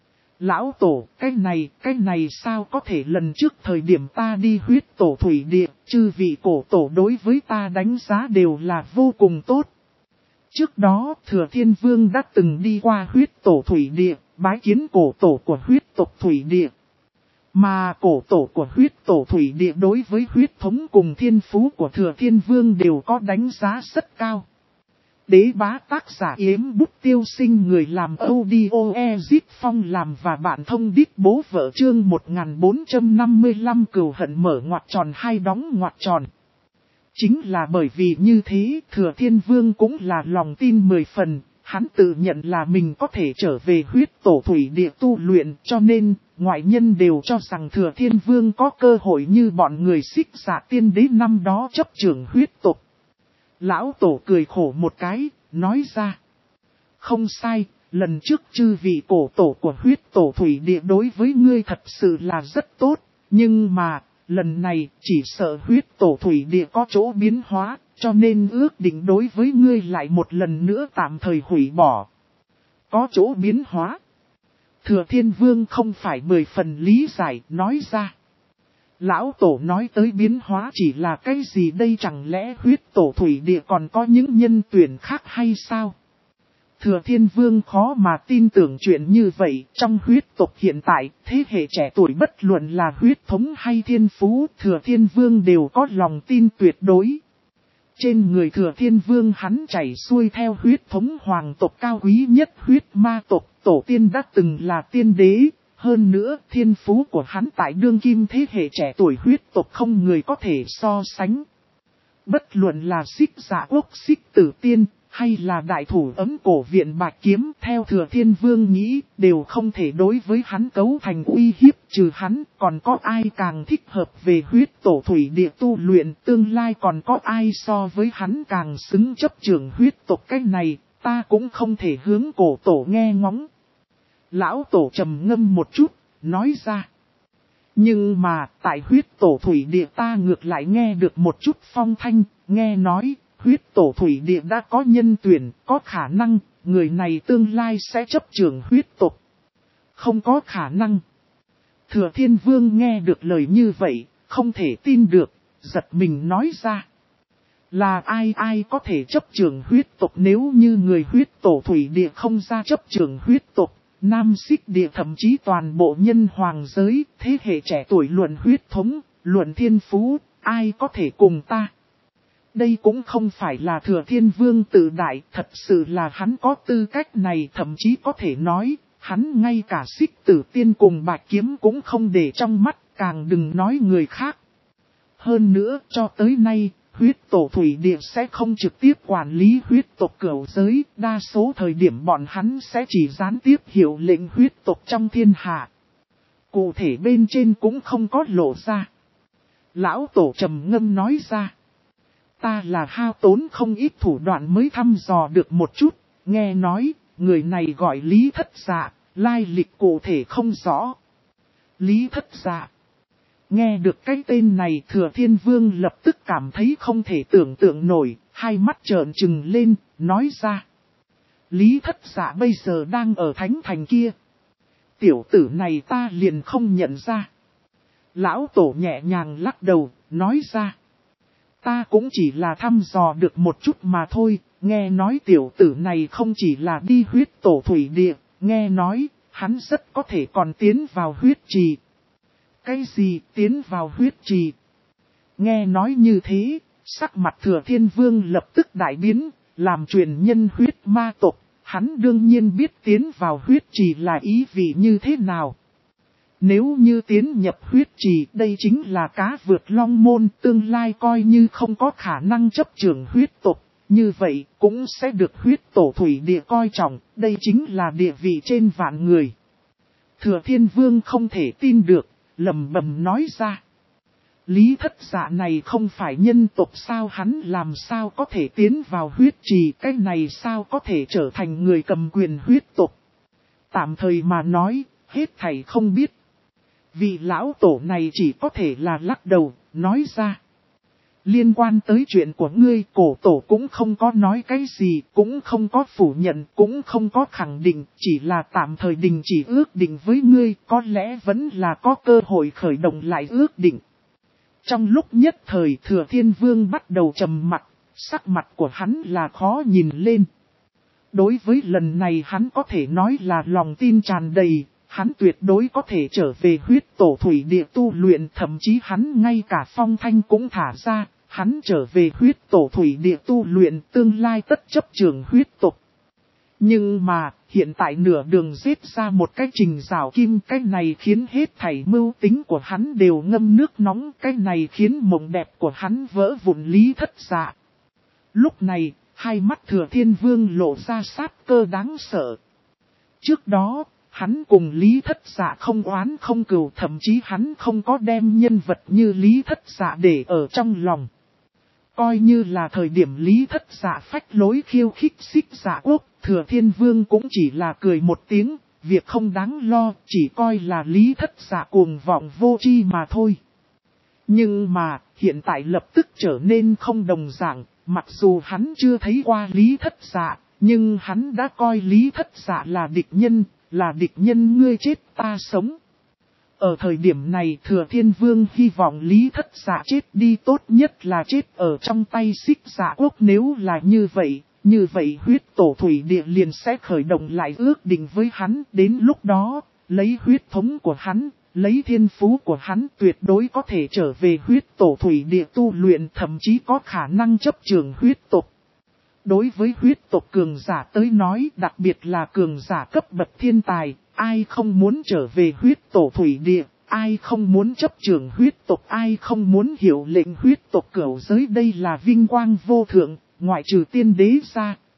Lão tổ, cái này sao có thể lần trước thời điểm ta đi huyết tổ thủy địa, chư vị cổ tổ đối với ta đánh giá đều là vô cùng tốt. Trước đó, Thừa Thiên Vương đã từng đi qua huyết tổ thủy địa, bái kiến cổ tổ của huyết tộc thủy địa. Mà cổ tổ của huyết tổ thủy địa đối với huyết thống cùng thiên phú của Thừa Thiên Vương đều có đánh giá rất cao. Đế bá tác giả Yếm Bút Tiêu Sinh người làm audio Ezit Phong làm và bạn thông đít bố vợ chương 1455 cừu hận mở ngoặc tròn hai đóng ngoặc tròn. Chính là bởi vì như thế Thừa Thiên Vương cũng là lòng tin 10 phần, hắn tự nhận là mình có thể trở về huyết tổ thủy địa tu luyện cho nên ngoại nhân đều cho rằng Thừa Thiên Vương có cơ hội như bọn người Xích Dạ tiên đế năm đó chấp trưởng huyết tộc. Lão tổ cười khổ một cái, nói ra. Không sai, lần trước chư vị cổ tổ của huyết tổ thủy địa đối với ngươi thật sự là rất tốt, nhưng mà, lần này chỉ sợ huyết tổ thủy địa có chỗ biến hóa, cho nên ước định đối với ngươi lại một lần nữa tạm thời hủy bỏ. Có chỗ biến hóa. Thừa Thiên Vương không phải 10 phần lý giải, nói ra. Lão tổ nói tới biến hóa chỉ là cái gì đây, chẳng lẽ huyết tổ thủy địa còn có những nhân tuyển khác hay sao? Thừa Thiên Vương khó mà tin tưởng chuyện như vậy, trong huyết tộc hiện tại, thế hệ trẻ tuổi bất luận là huyết thống hay thiên phú, Thừa Thiên Vương đều có lòng tin tuyệt đối. Trên người Thừa Thiên Vương hắn chảy xuôi theo huyết thống hoàng tộc cao quý nhất huyết ma tộc, tổ tiên đã từng là tiên đế. Hơn nữa, thiên phú của hắn tại đương kim thế hệ trẻ tuổi huyết tộc không người có thể so sánh. Bất luận là Xích Dạ quốc Xích Tử Tiên, hay là đại thủ ấm cổ viện bạch kiếm, theo Thừa Thiên Vương nghĩ, đều không thể đối với hắn cấu thành uy hiếp, trừ hắn, còn có ai càng thích hợp về huyết tổ thủy địa tu luyện, tương lai còn có ai so với hắn càng xứng chấp trưởng huyết tộc. Cái này, ta cũng không thể hướng cổ tổ nghe ngóng. Lão tổ trầm ngâm một chút, nói ra. Nhưng mà, tại huyết tổ thủy địa ta ngược lại nghe được một chút phong thanh, nghe nói, huyết tổ thủy địa đã có nhân tuyển, có khả năng, người này tương lai sẽ chấp trưởng huyết tộc. Không có khả năng. Thừa Thiên Vương nghe được lời như vậy, không thể tin được, giật mình nói ra. Là ai có thể chấp trưởng huyết tộc, nếu như người huyết tổ thủy địa không ra chấp trưởng huyết tộc, Nam Xích địa thậm chí toàn bộ nhân hoàng giới, thế hệ trẻ tuổi luận huyết thống, luận thiên phú, ai có thể cùng ta. Đây cũng không phải là Thừa Thiên Vương tự đại, thật sự là hắn có tư cách này, thậm chí có thể nói, hắn ngay cả Xích Tử Tiên cùng Bạch Kiếm cũng không để trong mắt, càng đừng nói người khác. Hơn nữa, cho tới nay, huyết tổ thủy địa sẽ không trực tiếp quản lý huyết tộc cửu giới, đa số thời điểm bọn hắn sẽ chỉ gián tiếp hiệu lệnh huyết tộc trong thiên hạ. Cụ thể bên trên cũng không có lộ ra. Lão tổ trầm ngâm nói ra. Ta là hao tốn không ít thủ đoạn mới thăm dò được một chút, nghe nói, người này gọi Lý Thất Dạ, lai lịch cụ thể không rõ. Lý Thất Dạ. Nghe được cái tên này Thừa Thiên Vương lập tức cảm thấy không thể tưởng tượng nổi, hai mắt trợn trừng lên, nói ra. Lý Thất Dạ bây giờ đang ở Thánh Thành kia. Tiểu tử này ta liền không nhận ra. Lão tổ nhẹ nhàng lắc đầu, nói ra. Ta cũng chỉ là thăm dò được một chút mà thôi, nghe nói tiểu tử này không chỉ là đi huyết tổ thủy địa, nghe nói, hắn rất có thể còn tiến vào huyết trì. Cái gì tiến vào huyết trì? Nghe nói như thế, sắc mặt Thừa Thiên Vương lập tức đại biến, làm truyền nhân huyết ma tộc, hắn đương nhiên biết tiến vào huyết trì là ý vị như thế nào. Nếu như tiến nhập huyết trì, đây chính là cá vượt long môn, tương lai coi như không có khả năng chấp trưởng huyết tộc, như vậy cũng sẽ được huyết tổ thủy địa coi trọng, đây chính là địa vị trên vạn người. Thừa Thiên Vương không thể tin được, lẩm bẩm nói ra. Lý Thất Dạ này không phải nhân tộc sao, hắn làm sao có thể tiến vào huyết trì, cái này sao có thể trở thành người cầm quyền huyết tộc. Tạm thời mà nói, hết thảy không biết. Vì lão tổ này chỉ có thể là lắc đầu, nói ra. Liên quan tới chuyện của ngươi, cổ tổ cũng không có nói cái gì, cũng không có phủ nhận, cũng không có khẳng định, chỉ là tạm thời đình chỉ ước định với ngươi, có lẽ vẫn là có cơ hội khởi động lại ước định. Trong lúc nhất thời Thừa Thiên Vương bắt đầu trầm mặt, sắc mặt của hắn là khó nhìn lên. Đối với lần này hắn có thể nói là lòng tin tràn đầy. Hắn tuyệt đối có thể trở về huyết tổ thủy địa tu luyện, thậm chí hắn ngay cả phong thanh cũng thả ra, hắn trở về huyết tổ thủy địa tu luyện tương lai tất chấp trường huyết tộc. Nhưng mà, hiện tại nửa đường giết ra một cái trình rào kim, cái này khiến hết thảy mưu tính của hắn đều ngâm nước nóng, cái này khiến mộng đẹp của hắn vỡ vụn. Lý Thất Dạ. Lúc này, hai mắt Thừa Thiên Vương lộ ra sát cơ đáng sợ. Trước đó, hắn cùng Lý Thất Dạ không oán không cừu, thậm chí hắn không có đem nhân vật như Lý Thất Dạ để ở trong lòng. Coi như là thời điểm Lý Thất Dạ phách lối khiêu khích Xích Dạ Quốc, Thừa Thiên Vương cũng chỉ là cười một tiếng, việc không đáng lo, chỉ coi là Lý Thất Dạ cuồng vọng vô tri mà thôi. Nhưng mà, hiện tại lập tức trở nên không đồng dạng, mặc dù hắn chưa thấy qua Lý Thất Dạ, nhưng hắn đã coi Lý Thất Dạ là địch nhân. Là địch nhân ngươi chết ta sống. Ở thời điểm này Thừa Thiên Vương hy vọng Lý Thất Dạ chết đi, tốt nhất là chết ở trong tay Xích Dạ Quốc. Nếu là như vậy huyết tổ thủy địa liền sẽ khởi động lại ước định với hắn. Đến lúc đó, lấy huyết thống của hắn, lấy thiên phú của hắn tuyệt đối có thể trở về huyết tổ thủy địa tu luyện, thậm chí có khả năng chấp trường huyết tộc. Đối với huyết tộc cường giả tới nói, đặc biệt là cường giả cấp bậc thiên tài, ai không muốn trở về huyết tổ thủy địa, ai không muốn chấp trưởng huyết tộc, ai không muốn hiệu lệnh huyết tộc cửu giới, đây là vinh quang vô thượng, ngoại trừ tiên đế ra,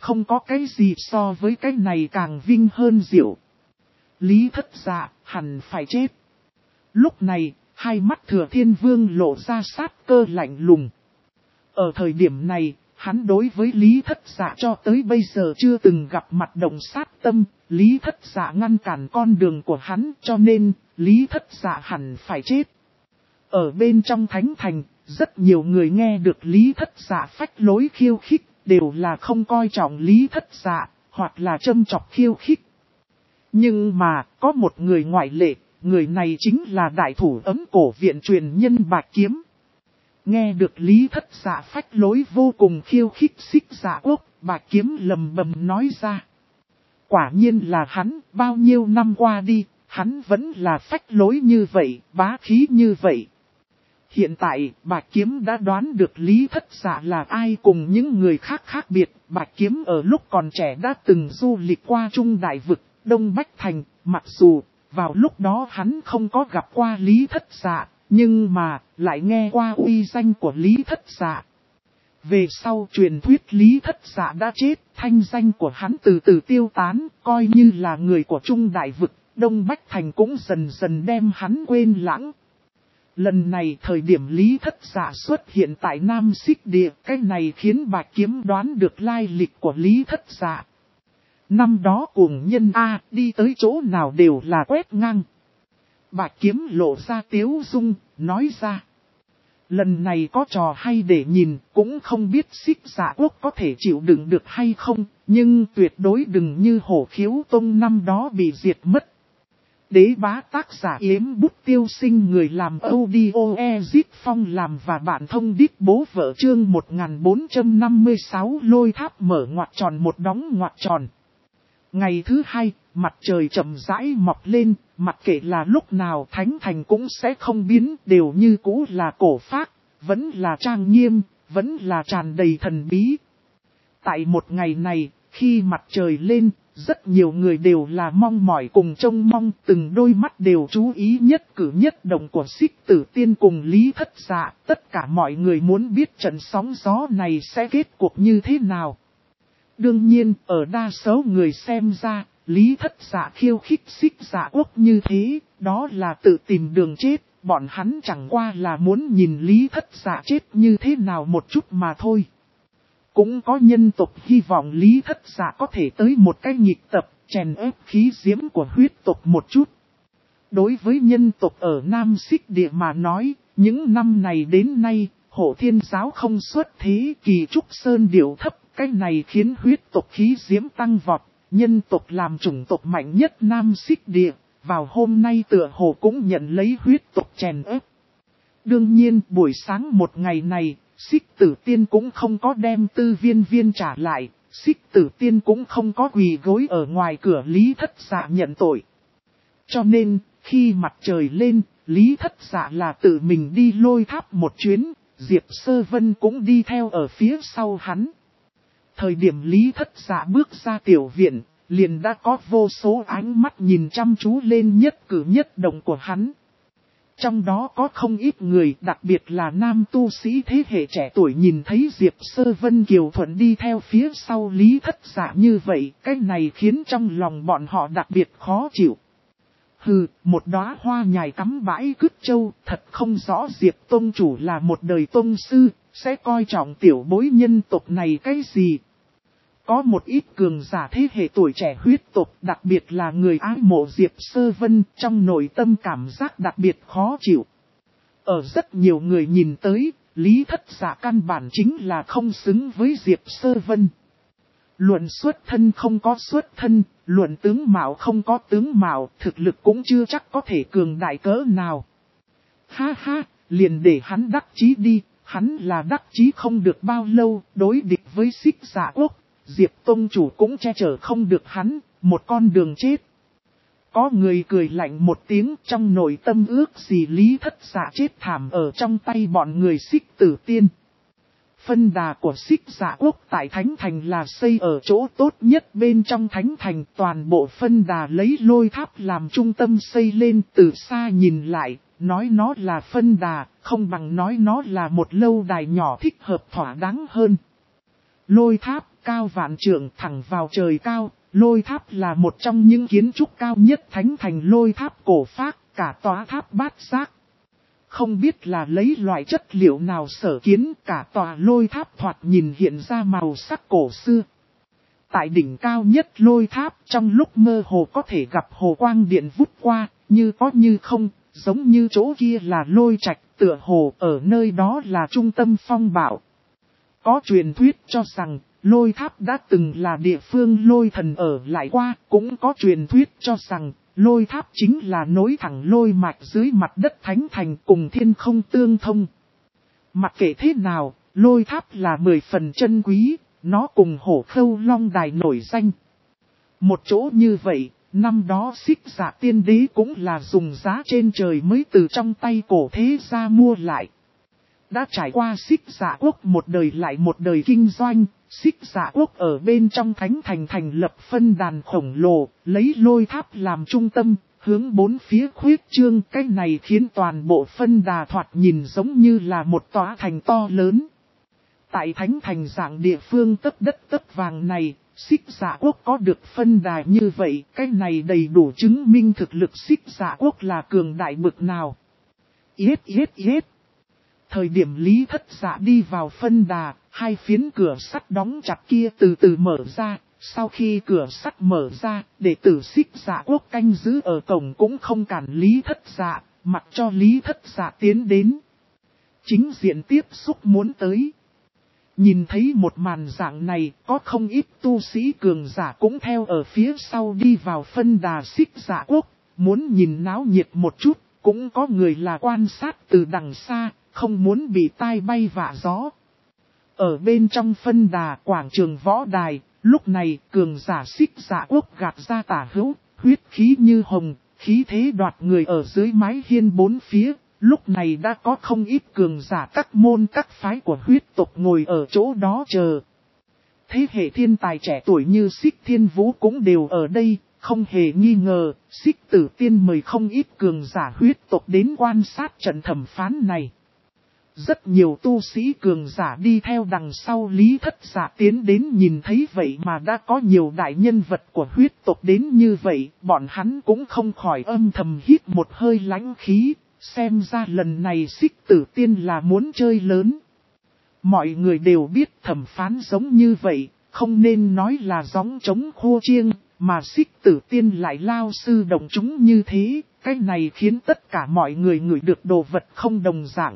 không có cái gì so với cái này càng vinh hơn diệu. Lý Thất Dạ hẳn phải chết. Lúc này, hai mắt Thừa Thiên Vương lộ ra sát cơ lạnh lùng. Ở thời điểm này, hắn đối với Lý Thất Dạ cho tới bây giờ chưa từng gặp mặt động sát tâm, Lý Thất Dạ ngăn cản con đường của hắn cho nên, Lý Thất Dạ hẳn phải chết. Ở bên trong thánh thành, rất nhiều người nghe được Lý Thất Dạ phách lối khiêu khích, đều là không coi trọng Lý Thất Dạ, hoặc là châm chọc khiêu khích. Nhưng mà, có một người ngoại lệ, người này chính là đại thủ ấm cổ viện truyền nhân Bạch Kiếm. Nghe được Lý Thất Dạ phách lối vô cùng khiêu khích Xích Dạ Quốc, Bạch Kiếm lầm bầm nói ra. Quả nhiên là hắn, bao nhiêu năm qua đi, hắn vẫn là phách lối như vậy, bá khí như vậy. Hiện tại, Bạch Kiếm đã đoán được Lý Thất Dạ là ai cùng những người khác khác biệt. Bạch Kiếm ở lúc còn trẻ đã từng du lịch qua Trung Đại Vực, Đông Bách Thành, mặc dù vào lúc đó hắn không có gặp qua Lý Thất Dạ, nhưng mà lại nghe qua uy danh của Lý Thất Dạ. Về sau truyền thuyết Lý Thất Dạ đã chết, thanh danh của hắn từ từ tiêu tán, coi như là người của Trung Đại Vực, Đông Bách Thành cũng dần dần đem hắn quên lãng. Lần này thời điểm Lý Thất Dạ xuất hiện tại Nam Xích Địa, cái này khiến Bạch Kiếm đoán được lai lịch của Lý Thất Dạ. Năm đó cuồng nhân A đi tới chỗ nào đều là quét ngang. Bạch Kiếm lộ ra tiếu dung, nói ra. Lần này có trò hay để nhìn, cũng không biết Xích Dạ Quốc có thể chịu đựng được hay không, nhưng tuyệt đối đừng như Hổ Khiếu Tông năm đó bị diệt mất. Đế bá tác giả Yếm Bút Tiêu Sinh, người làm audio Ezit Phong làm và bạn thông đít bố vợ chương 1456 lôi tháp mở ngoặc tròn một đóng ngoặc tròn. Ngày thứ hai, mặt trời chậm rãi mọc lên, mặc kệ là lúc nào thánh thành cũng sẽ không biến, đều như cũ là cổ phác, vẫn là trang nghiêm, vẫn là tràn đầy thần bí. Tại một ngày này, khi mặt trời lên, rất nhiều người đều là mong mỏi cùng trông mong, từng đôi mắt đều chú ý nhất cử nhất động của Xích Tử Tiên cùng Lý Thất Dạ. Tất cả mọi người muốn biết trận sóng gió này sẽ kết cuộc như thế nào. Đương nhiên, ở đa số người xem ra, Lý Thất Dạ khiêu khích Xích Dạ Quốc như thế, đó là tự tìm đường chết, bọn hắn chẳng qua là muốn nhìn Lý Thất Dạ chết như thế nào một chút mà thôi. Cũng có nhân tộc hy vọng Lý Thất Dạ có thể tới một cái nghịch tập, chèn ép khí diễm của huyết tộc một chút. Đối với nhân tộc ở Nam Xích Địa mà nói, những năm này đến nay, Hổ Thiên Giáo không xuất thế, Kỳ Trúc Sơn điệu thấp, cái này khiến huyết tộc khí diễm tăng vọt, nhân tộc làm chủng tộc mạnh nhất Nam Xích Địa, vào hôm nay tựa hồ cũng nhận lấy huyết tộc chèn ép. Đương nhiên buổi sáng một ngày này, Xích Tử Tiên cũng không có đem Tư Viên Viên trả lại, Xích Tử Tiên cũng không có quỳ gối ở ngoài cửa Lý Thất Dạ nhận tội. Cho nên, khi mặt trời lên, Lý Thất Dạ là tự mình đi lôi tháp một chuyến, Diệp Sơ Vân cũng đi theo ở phía sau hắn. Thời điểm Lý Thất Dạ bước ra tiểu viện, liền đã có vô số ánh mắt nhìn chăm chú lên nhất cử nhất động của hắn. Trong đó có không ít người, đặc biệt là nam tu sĩ thế hệ trẻ tuổi nhìn thấy Diệp Sơ Vân kiều thuận đi theo phía sau Lý Thất Dạ như vậy, cái này khiến trong lòng bọn họ đặc biệt khó chịu. Hừ, một đóa hoa nhài cắm bãi cứt châu, thật không rõ Diệp Tông Chủ là một đời tông sư, sẽ coi trọng tiểu bối nhân tộc này cái gì. Có một ít cường giả thế hệ tuổi trẻ huyết tộc, đặc biệt là người ái mộ Diệp Sơ Vân, trong nội tâm cảm giác đặc biệt khó chịu. Ở rất nhiều người nhìn tới, Lý Thất Dạ căn bản chính là không xứng với Diệp Sơ Vân. Luận xuất thân không có xuất thân, luận tướng mạo không có tướng mạo, thực lực cũng chưa chắc có thể cường đại cỡ nào. Ha ha, liền để hắn đắc chí đi, hắn là đắc chí không được bao lâu, đối địch với Xích Dạ Quốc, Diệp Tông Chủ cũng che chở không được hắn, một con đường chết. Có người cười lạnh một tiếng, trong nội tâm ước gì Lý Thất Dạ chết thảm ở trong tay bọn người Xích Tử Tiên. Phân đà của Xích Dạ Quốc tại Thánh Thành là xây ở chỗ tốt nhất bên trong Thánh Thành, toàn bộ phân đà lấy lôi tháp làm trung tâm xây lên, từ xa nhìn lại, nói nó là phân đà, không bằng nói nó là một lâu đài nhỏ thích hợp thỏa đáng hơn. Lôi tháp cao vạn trượng thẳng vào trời cao, lôi tháp là một trong những kiến trúc cao nhất thánh thành lôi tháp cổ phác, cả tòa tháp bát giác. Không biết là lấy loại chất liệu nào sở kiến, cả tòa lôi tháp thoạt nhìn hiện ra màu sắc cổ xưa. Tại đỉnh cao nhất lôi tháp, trong lúc mơ hồ có thể gặp hồ quang điện vút qua, như có như không, giống như chỗ kia là lôi trạch, tựa hồ ở nơi đó là trung tâm phong bạo. Có truyền thuyết cho rằng, lôi tháp đã từng là địa phương lôi thần ở lại qua, cũng có truyền thuyết cho rằng, lôi tháp chính là nối thẳng lôi mạch dưới mặt đất thánh thành cùng thiên không tương thông. Mặc kệ thế nào, lôi tháp là 10 phần chân quý, nó cùng Hổ Khâu Long Đài nổi danh. Một chỗ như vậy, năm đó Xích Dạ Tiên Đế cũng là dùng giá trên trời mới từ trong tay cổ thế gia mua lại. Đã trải qua Xích Dạ Quốc một đời lại một đời kinh doanh, Xích Dạ Quốc ở bên trong thánh thành thành lập phân đàn khổng lồ, lấy lôi tháp làm trung tâm, hướng bốn phía khuyết trương. Cái này khiến toàn bộ phân đà thoạt nhìn giống như là một tòa thành to lớn. Tại thánh thành dạng địa phương tấp đất tấp vàng này, Xích Dạ Quốc có được phân đà như vậy, cái này đầy đủ chứng minh thực lực Xích Dạ Quốc là cường đại bực nào. Yết. Thời điểm Lý Thất Dạ đi vào phân đà, hai phiến cửa sắt đóng chặt kia từ từ mở ra. Sau khi cửa sắt mở ra, đệ tử Xích Dạ Quốc canh giữ ở cổng cũng không cản Lý Thất Dạ, mặc cho Lý Thất Dạ tiến đến. Chính diện tiếp xúc muốn tới. Nhìn thấy một màn dạng này, có không ít tu sĩ cường giả cũng theo ở phía sau đi vào phân đà Xích Dạ Quốc, muốn nhìn náo nhiệt một chút, cũng có người là quan sát từ đằng xa, không muốn bị tai bay vạ gió. Ở bên trong phân đà quảng trường võ đài, lúc này cường giả Xích Dạ Quốc gạt ra tả hữu, huyết khí như hồng, khí thế đoạt người ở dưới mái hiên bốn phía. Lúc này đã có không ít cường giả các môn các phái của huyết tộc ngồi ở chỗ đó chờ. Thế hệ thiên tài trẻ tuổi như Xích Thiên Vũ cũng đều ở đây, không hề nghi ngờ, Xích Tử Tiên mời không ít cường giả huyết tộc đến quan sát trận thẩm phán này. Rất nhiều tu sĩ cường giả đi theo đằng sau Lý Thất Dạ tiến đến nhìn thấy vậy mà đã có nhiều đại nhân vật của huyết tộc đến như vậy, bọn hắn cũng không khỏi âm thầm hít một hơi lãnh khí. Xem ra lần này Xích Tử Tiên là muốn chơi lớn. Mọi người đều biết thẩm phán giống như vậy, không nên nói là gióng trống khô chiêng, mà Xích Tử Tiên lại lao sư động chúng như thế, cái này khiến tất cả mọi người ngửi được đồ vật không đồng dạng.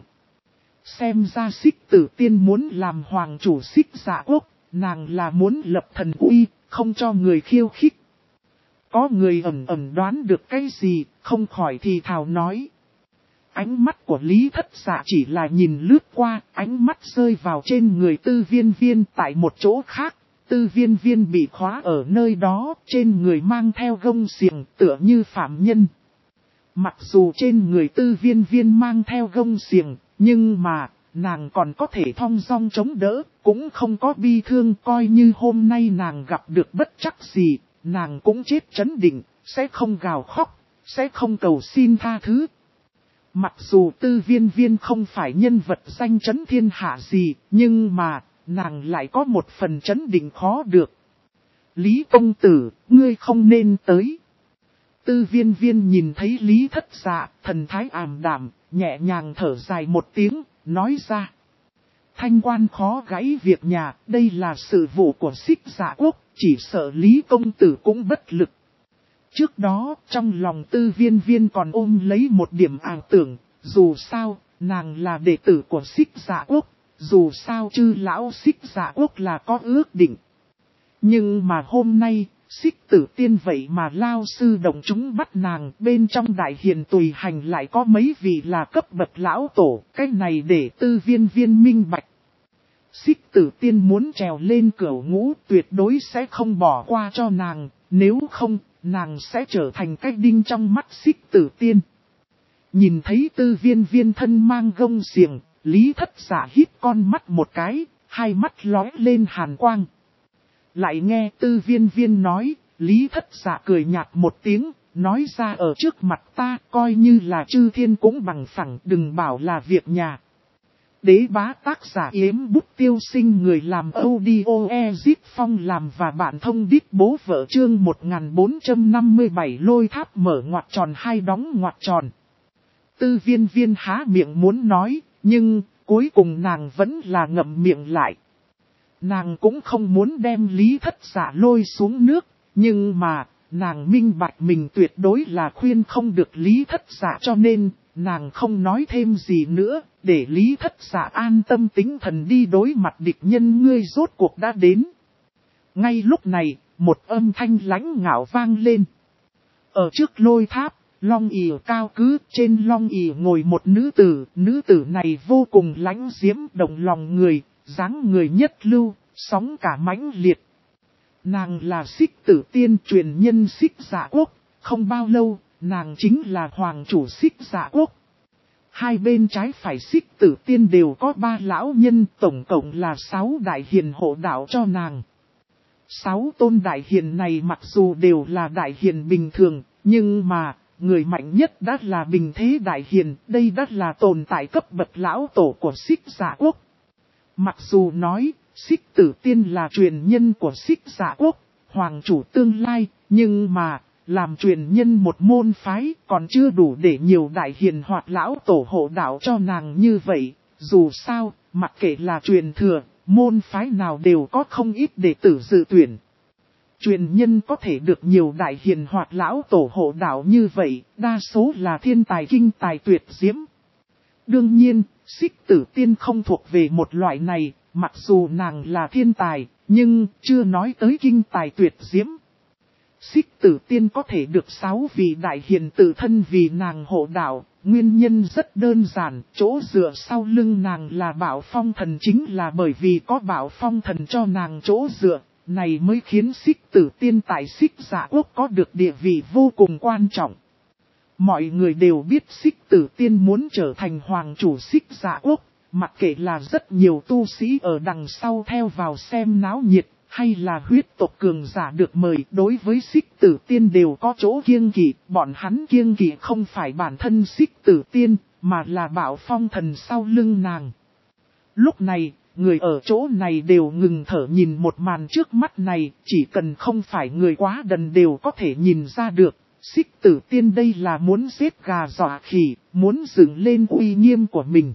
Xem ra Xích Tử Tiên muốn làm hoàng chủ Xích Dạ Quốc, nàng là muốn lập thần uy, không cho người khiêu khích. Có người ẩn đoán được cái gì, không khỏi thì thào nói. Ánh mắt của Lý Thất Dạ chỉ là nhìn lướt qua, ánh mắt rơi vào trên người Tư Viên Viên tại một chỗ khác. Tư Viên Viên bị khóa ở nơi đó, trên người mang theo gông xiềng tựa như phạm nhân. Mặc dù trên người Tư Viên Viên mang theo gông xiềng, nhưng mà, nàng còn có thể thong dong chống đỡ, cũng không có bi thương, coi như hôm nay nàng gặp được bất trắc gì, nàng cũng chết trấn định, sẽ không gào khóc, sẽ không cầu xin tha thứ. Mặc dù Tư Viên Viên không phải nhân vật danh chấn thiên hạ gì, nhưng mà, nàng lại có một phần chấn định khó được. Lý công tử, ngươi không nên tới. Tư Viên Viên nhìn thấy Lý Thất Dạ, thần thái ảm đạm, nhẹ nhàng thở dài một tiếng, nói ra. Thanh quan khó gãy việc nhà, đây là sự vụ của Xích Dạ Quốc, chỉ sợ Lý công tử cũng bất lực. Trước đó, trong lòng Tư Viên Viên còn ôm lấy một điểm ảo tưởng, dù sao, nàng là đệ tử của Xích Dạ Quốc, dù sao chư lão Xích Dạ Quốc là có ước định. Nhưng mà hôm nay, Xích Tử Tiên vậy mà lao sư động chúng bắt nàng, bên trong đại hiền tùy hành lại có mấy vị là cấp bậc lão tổ, cái này để Tư Viên Viên minh bạch. Xích Tử Tiên muốn trèo lên cửu ngũ tuyệt đối sẽ không bỏ qua cho nàng, nếu không, nàng sẽ trở thành cái đinh trong mắt Xích Tử Tiên. Nhìn thấy Tư Viên Viên thân mang gông xiềng, Lý Thất Dạ hít con mắt một cái, hai mắt lóe lên hàn quang. Lại nghe Tư Viên Viên nói, Lý Thất Dạ cười nhạt một tiếng, nói ra ở trước mặt ta coi như là chư thiên cũng bằng phẳng, đừng bảo là việc nhà. Đế bá tác giả Yếm Bút Tiêu Sinh, người làm audio Ezip Phong làm và bạn thông đít bố vợ. Chương 1457 lôi tháp mở ngoặc tròn hai đóng ngoặc tròn. Tư Viên Viên há miệng muốn nói, nhưng cuối cùng nàng vẫn là ngậm miệng lại. Nàng cũng không muốn đem Lý Thất Dạ lôi xuống nước, nhưng mà nàng minh bạch mình tuyệt đối là khuyên không được Lý Thất Dạ, cho nên nàng không nói thêm gì nữa, để Lý Thất Dạ an tâm tính thần đi đối mặt địch nhân. Ngươi rốt cuộc đã đến. Ngay lúc này, một âm thanh lãnh ngạo vang lên. Ở trước lôi tháp, long ỷ cao cứ, trên long ỷ ngồi một nữ tử này vô cùng lãnh diễm động lòng người, dáng người nhất lưu, sóng cả mãnh liệt. Nàng là Xích Tử Tiên, truyền nhân Xích Dạ Quốc, không bao lâu, nàng chính là hoàng chủ Xích Dạ Quốc. Hai bên trái phải Xích Tử Tiên đều có 3 lão nhân, tổng cộng là 6 đại hiền hộ đạo cho nàng. 6 tôn đại hiền này mặc dù đều là đại hiền bình thường, nhưng mà người mạnh nhất đã là bình thế đại hiền, đây đã là tồn tại cấp bậc lão tổ của Xích Dạ Quốc. Mặc dù nói, Xích Tử Tiên là truyền nhân của Xích Dạ Quốc, hoàng chủ tương lai, nhưng mà, làm truyền nhân một môn phái còn chưa đủ để nhiều đại hiền hoặc lão tổ hộ đạo cho nàng như vậy. Dù sao, mặc kệ là truyền thừa, môn phái nào đều có không ít đệ tử dự tuyển. Truyền nhân có thể được nhiều đại hiền hoặc lão tổ hộ đạo như vậy, đa số là thiên tài kinh tài tuyệt diễm. Đương nhiên, Xích Tử Tiên không thuộc về một loại này, mặc dù nàng là thiên tài, nhưng chưa nói tới kinh tài tuyệt diễm. Xích Tử Tiên có thể được 6 vị đại hiền tự thân vì nàng hộ đạo, nguyên nhân rất đơn giản, chỗ dựa sau lưng nàng là Bảo Phong Thần, chính là bởi vì có Bảo Phong Thần cho nàng chỗ dựa, này mới khiến Xích Tử Tiên tại Xích Dạ Quốc có được địa vị vô cùng quan trọng. Mọi người đều biết Xích Tử Tiên muốn trở thành hoàng chủ Xích Dạ Quốc, mặc kệ là rất nhiều tu sĩ ở đằng sau theo vào xem náo nhiệt, hay là huyết tộc cường giả được mời, đối với Xích Tử Tiên đều có chỗ kiêng kỵ. Bọn hắn kiêng kỵ không phải bản thân Xích Tử Tiên, mà là Bảo Phong Thần sau lưng nàng. Lúc này, người ở chỗ này đều ngừng thở nhìn một màn trước mắt này, chỉ cần không phải người quá đần đều có thể nhìn ra được. Xích Tử Tiên đây là muốn giết gà dọa khỉ, muốn dựng lên uy nghiêm của mình.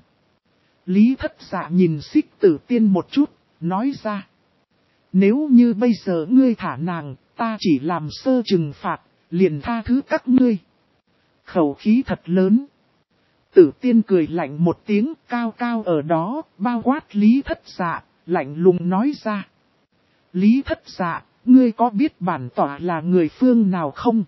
Lý Thất Dạ nhìn Xích Tử Tiên một chút, nói ra. Nếu như bây giờ ngươi thả nàng, ta chỉ làm sơ trừng phạt, liền tha thứ các ngươi. Khẩu khí thật lớn. Tử Tiên cười lạnh một tiếng, cao cao ở đó, bao quát Lý Thất Dạ, lạnh lùng nói ra. Lý Thất Dạ, ngươi có biết bản tỏa là người phương nào không?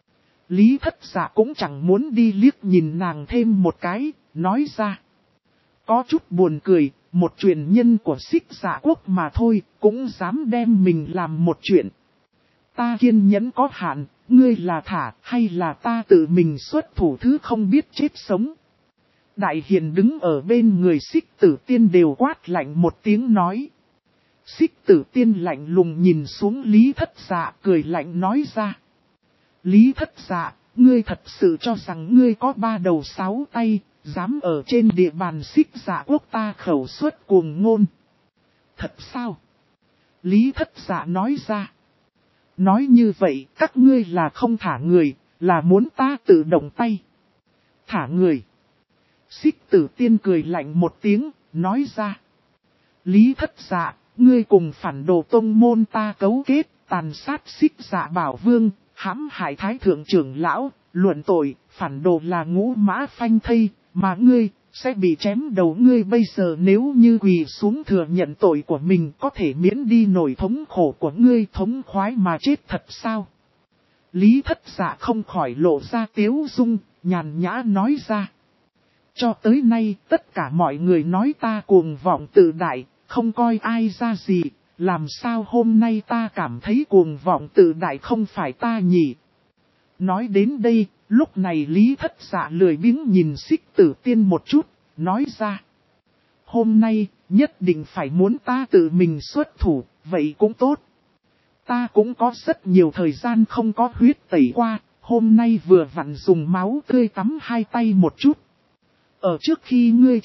Lý Thất Dạ cũng chẳng muốn đi liếc nhìn nàng thêm một cái, nói ra. Có chút buồn cười, một truyền nhân của Xích Dạ Quốc mà thôi, cũng dám đem mình làm một chuyện. Ta kiên nhẫn có hạn, ngươi là thả hay là ta tự mình xuất thủ thứ không biết chết sống. Đại hiền đứng ở bên người Xích Tử Tiên đều quát lạnh một tiếng nói. Xích Tử Tiên lạnh lùng nhìn xuống Lý Thất Dạ, cười lạnh nói ra. Lý Thất Dạ, ngươi thật sự cho rằng ngươi có 3 đầu 6 tay, dám ở trên địa bàn Xích Dạ Quốc ta khẩu suất cuồng ngôn. Thật sao? Lý Thất Dạ nói ra. Nói như vậy các ngươi là không thả người, là muốn ta tự động tay. Thả người. Xích Tử Tiên cười lạnh một tiếng, nói ra. Lý Thất Dạ, ngươi cùng phản đồ tông môn ta cấu kết, tàn sát Xích Dạ Bảo Vương, hãm hại Thái Thượng trưởng lão, luận tội, phản đồ là ngũ mã phanh thây, mà ngươi sẽ bị chém đầu. Ngươi bây giờ nếu như quỳ xuống thừa nhận tội của mình, có thể miễn đi nỗi thống khổ của ngươi, thống khoái mà chết thật sao? Lý Thất Dạ không khỏi lộ ra tiếu dung, nhàn nhã nói ra. Cho tới nay, tất cả mọi người nói ta cuồng vọng tự đại, không coi ai ra gì, làm sao hôm nay ta cảm thấy cuồng vọng tự đại không phải ta nhỉ? Nói đến đây, lúc này Lý Thất Dạ lười biếng nhìn Xích Tử Tiên một chút, nói ra. Hôm nay, nhất định phải muốn ta tự mình xuất thủ, vậy cũng tốt. Ta cũng có rất nhiều thời gian không có huyết tẩy qua, hôm nay vừa vặn dùng máu tươi tắm 2 tay một chút. Ở trước khi ngươi chết,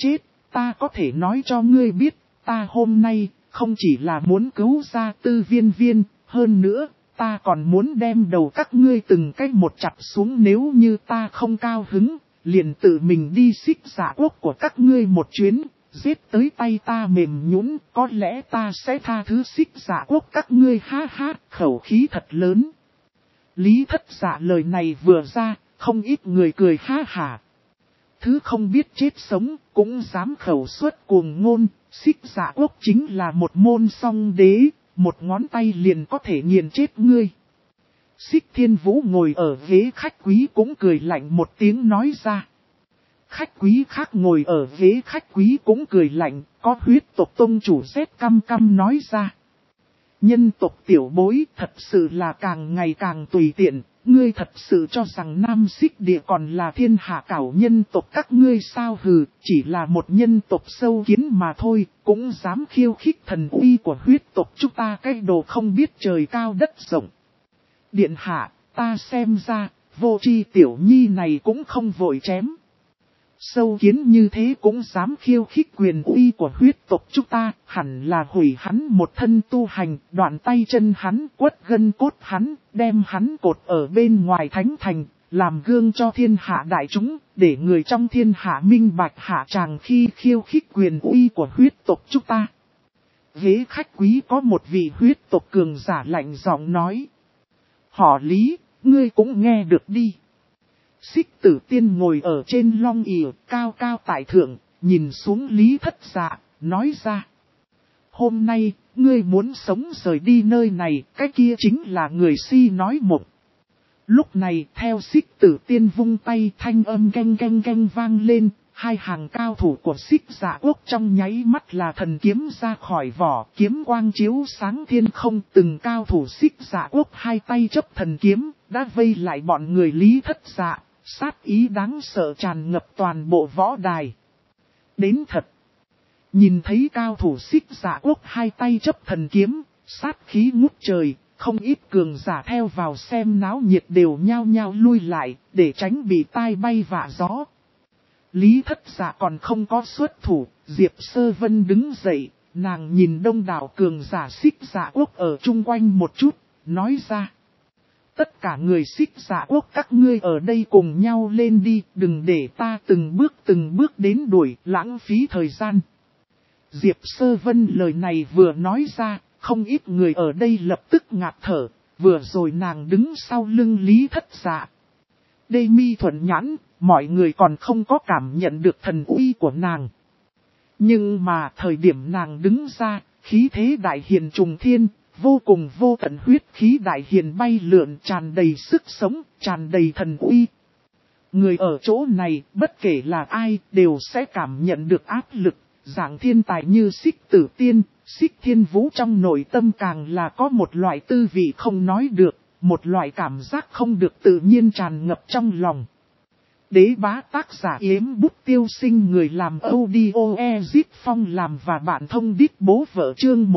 ta có thể nói cho ngươi biết, ta hôm nay không chỉ là muốn cứu ra Tư Viên Viên, hơn nữa, ta còn muốn đem đầu các ngươi từng cách một chặt xuống, nếu như ta không cao hứng, liền tự mình đi Xích Dạ Quốc của các ngươi một chuyến, giết tới tay ta mềm nhũn, có lẽ ta sẽ tha thứ Xích Dạ Quốc các ngươi. Ha ha, khẩu khí thật lớn. Lý Thất Dạ lời này vừa ra, không ít người cười ha hả. Thứ không biết chết sống, cũng dám khẩu suất cuồng ngôn, Xích Dạ Quốc chính là một môn song đế, một ngón tay liền có thể nghiền chết ngươi. Xích Thiên Vũ ngồi ở ghế khách quý cũng cười lạnh một tiếng nói ra. Khách quý khác ngồi ở ghế khách quý cũng cười lạnh, có huyết tộc tông chủ rét căm căm nói ra. Nhân tộc tiểu bối thật sự là càng ngày càng tùy tiện, ngươi thật sự cho rằng Nam Xích Địa còn là thiên hạ cảo nhân tộc các ngươi sao? Hừ, chỉ là một nhân tộc sâu kiến mà thôi, cũng dám khiêu khích thần uy của huyết tộc chúng ta, cái đồ không biết trời cao đất rộng. Điện hạ, ta xem ra, vô tri tiểu nhi này cũng không vội chém. Sâu kiến như thế cũng dám khiêu khích quyền uy của huyết tộc chúng ta, hẳn là hủy hắn một thân tu hành, đoạn tay chân hắn, quất gân cốt hắn, đem hắn cột ở bên ngoài thánh thành, làm gương cho thiên hạ đại chúng, để người trong thiên hạ minh bạch hạ tràng khi khiêu khích quyền uy của huyết tộc chúng ta. Ghế khách quý có một vị huyết tộc cường giả lạnh giọng nói. Họ Lý, ngươi cũng nghe được đi. Xích Tử Tiên ngồi ở trên long ỷ cao cao tại thượng, nhìn xuống Lý Thất Dạ, nói ra. Hôm nay, ngươi muốn sống rời đi nơi này, cái kia chính là người si nói mộng. Lúc này, theo Xích Tử Tiên vung tay, thanh âm canh canh canh vang lên, hai hàng cao thủ của Xích Dạ Quốc trong nháy mắt là thần kiếm ra khỏi vỏ, kiếm quang chiếu sáng thiên không, từng cao thủ Xích Dạ Quốc hai tay chấp thần kiếm, đã vây lại bọn người Lý Thất Dạ. Sát ý đáng sợ tràn ngập toàn bộ võ đài. Đến thật. Nhìn thấy cao thủ Xích Dạ Quốc hai tay chấp thần kiếm, sát khí ngút trời, không ít cường giả theo vào xem náo nhiệt đều nhao nhao lui lại, để tránh bị tai bay vạ gió. Lý Thất Dạ còn không có xuất thủ, Diệp Sơ Vân đứng dậy, nàng nhìn đông đảo cường giả Xích Dạ Quốc ở chung quanh một chút, nói ra. Tất cả người Xích Dạ Quốc các ngươi ở đây cùng nhau lên đi, đừng để ta từng bước đến đuổi, lãng phí thời gian. Diệp Sơ Vân lời này vừa nói ra, không ít người ở đây lập tức ngạt thở, vừa rồi nàng đứng sau lưng Lý Thất Dạ. Đê mi thuận nhãn, mọi người còn không có cảm nhận được thần uy của nàng. Nhưng mà thời điểm nàng đứng ra, khí thế đại hiền trùng thiên. Vô cùng vô tận huyết khí đại hiền bay lượn, tràn đầy sức sống, tràn đầy thần uy. Người ở chỗ này, bất kể là ai, đều sẽ cảm nhận được áp lực. Dạng thiên tài như Xích Tử Tiên, Xích Thiên Vũ trong nội tâm càng là có một loại tư vị không nói được, một loại cảm giác không được tự nhiên tràn ngập trong lòng. Đế bá tác giả Yếm Bút Tiêu Sinh, người làm audio Ezit Phong làm và bạn thông đít bố vợ, chương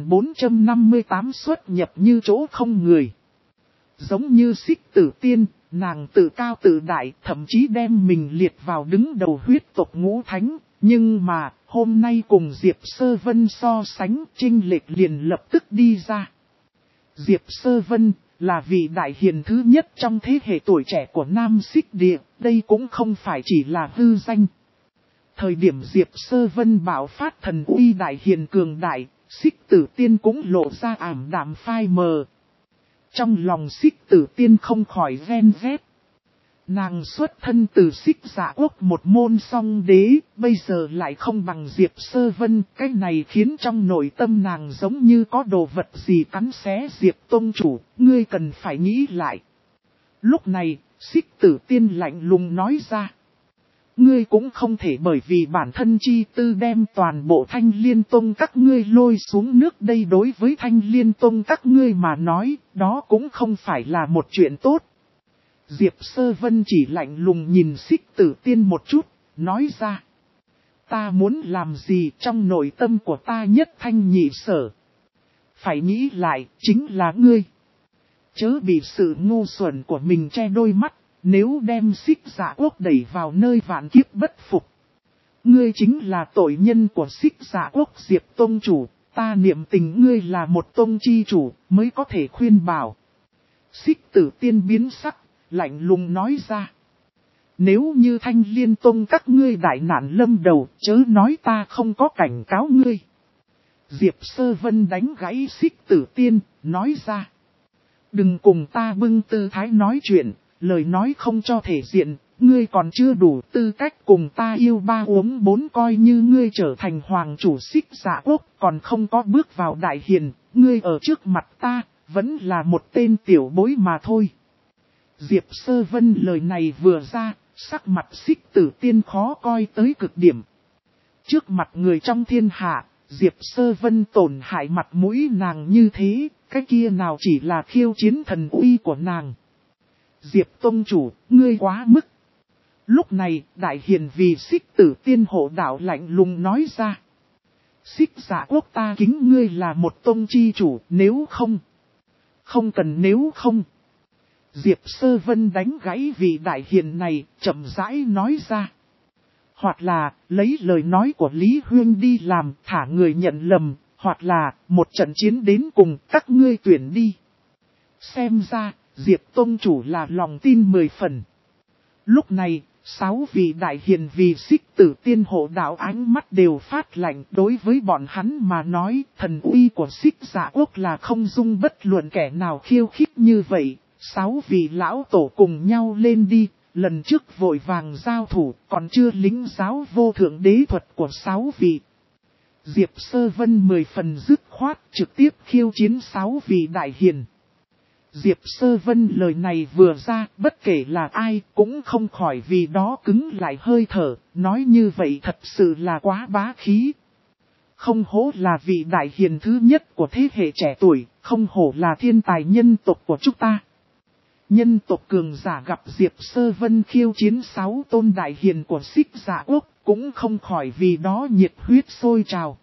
1458 xuất nhập như chỗ không người. Giống như Xích Tử Tiên, nàng tự cao tự đại, thậm chí đem mình liệt vào đứng đầu huyết tộc ngũ thánh. Nhưng mà, hôm nay cùng Diệp Sơ Vân so sánh, chênh lệch liền lập tức đi ra. Diệp Sơ Vân là vị đại hiền thứ nhất trong thế hệ tuổi trẻ của Nam Xích Địa, đây cũng không phải chỉ là hư danh. Thời điểm Diệp Sơ Vân bạo phát thần uy đại hiền cường đại, Xích Tử Tiên cũng lộ ra ảm đạm phai mờ. Trong lòng Xích Tử Tiên không khỏi ghen ghét. Nàng xuất thân từ Xích Dạ Quốc một môn song đế, bây giờ lại không bằng Diệp Sơ Vân, cái này khiến trong nội tâm nàng giống như có đồ vật gì cắn xé. Diệp Tông Chủ, ngươi cần phải nghĩ lại. Lúc này, Xích Tử Tiên lạnh lùng nói ra. Ngươi cũng không thể bởi vì bản thân chi tư đem toàn bộ Thanh Liên Tông các ngươi lôi xuống nước, đây đối với Thanh Liên Tông các ngươi mà nói, đó cũng không phải là một chuyện tốt. Diệp Sơ Vân chỉ lạnh lùng nhìn Xích Tử Tiên một chút, nói ra. Ta muốn làm gì trong nội tâm của ta nhất thanh nhị sở. Phải nghĩ lại, chính là ngươi. Chớ bị sự ngu xuẩn của mình che đôi mắt, nếu đem Xích Dạ Quốc đẩy vào nơi vạn kiếp bất phục. ngươi chính là tội nhân của Xích Dạ Quốc Diệp Tông chủ, ta niệm tình ngươi là một tông chi chủ, mới có thể khuyên bảo. Xích Tử Tiên biến sắc, lạnh lùng nói ra. Nếu như Thanh Liên Tông các ngươi đại nạn lâm đầu, chớ nói ta không có cảnh cáo ngươi. Diệp Sơ Vân đánh gãy Xích Tử Tiên, nói ra. Đừng cùng ta bưng tư thái nói chuyện, lời nói không cho thể diện, ngươi còn chưa đủ tư cách cùng ta yêu ba uống bốn, coi như ngươi trở thành hoàng chủ Xích Dạ Quốc, còn không có bước vào đại hiền, ngươi ở trước mặt ta, vẫn là một tên tiểu bối mà thôi. Diệp Sơ Vân lời này vừa ra, sắc mặt Xích Tử Tiên khó coi tới cực điểm. Trước mặt người trong thiên hạ, Diệp Sơ Vân tổn hại mặt mũi nàng như thế, cái kia nào chỉ là khiêu chiến thần uy của nàng. Diệp Tông chủ, ngươi quá mức. Lúc này, đại hiền vì Xích Tử Tiên hộ đạo lạnh lùng nói ra. Xích Dạ Quốc ta kính ngươi là một tông chi chủ, nếu không. Không cần nếu không. Diệp Sơ Vân đánh gãy vị đại hiền này, chậm rãi nói ra. Hoặc là, lấy lời nói của Lý Huyên đi làm, thả người nhận lầm, hoặc là, một trận chiến đến cùng, các ngươi tuyển đi. Xem ra, Diệp Tông chủ là lòng tin 10 phần. Lúc này, 6 vị đại hiền vì Xích Tử Tiên hộ đạo ánh mắt đều phát lạnh, đối với bọn hắn mà nói, thần uy của Xích Dạ Quốc là không dung bất luận kẻ nào khiêu khích như vậy. 6 vị lão tổ cùng nhau lên đi, lần trước vội vàng giao thủ, còn chưa lính giáo vô thượng đế thuật của 6 vị. Diệp Sơ Vân 10 phần dứt khoát, trực tiếp khiêu chiến 6 vị đại hiền. Diệp Sơ Vân lời này vừa ra, bất kể là ai cũng không khỏi vì đó cứng lại hơi thở, nói như vậy thật sự là quá bá khí. Không hổ là vị đại hiền thứ nhất của thế hệ trẻ tuổi, không hổ là thiên tài nhân tộc của chúng ta. Nhân tộc cường giả gặp Diệp Sơ Vân khiêu chiến 6 tôn đại hiền của Xích Dạ Quốc, cũng không khỏi vì đó nhiệt huyết sôi trào.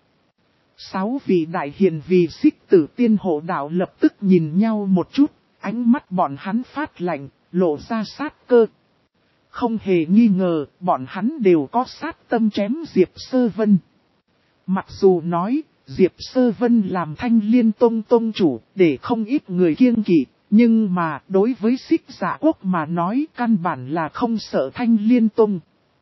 6 vị đại hiền vì Xích Tử Tiên hộ đạo lập tức nhìn nhau một chút, ánh mắt bọn hắn phát lạnh, lộ ra sát cơ. Không hề nghi ngờ, bọn hắn đều có sát tâm chém Diệp Sơ Vân. Mặc dù nói, Diệp Sơ Vân làm Thanh Liên Tông tông chủ, để không ít người kiêng kỵ. Nhưng mà đối với Xích Dạ Quốc mà nói căn bản là không sợ Thanh Liên Tông.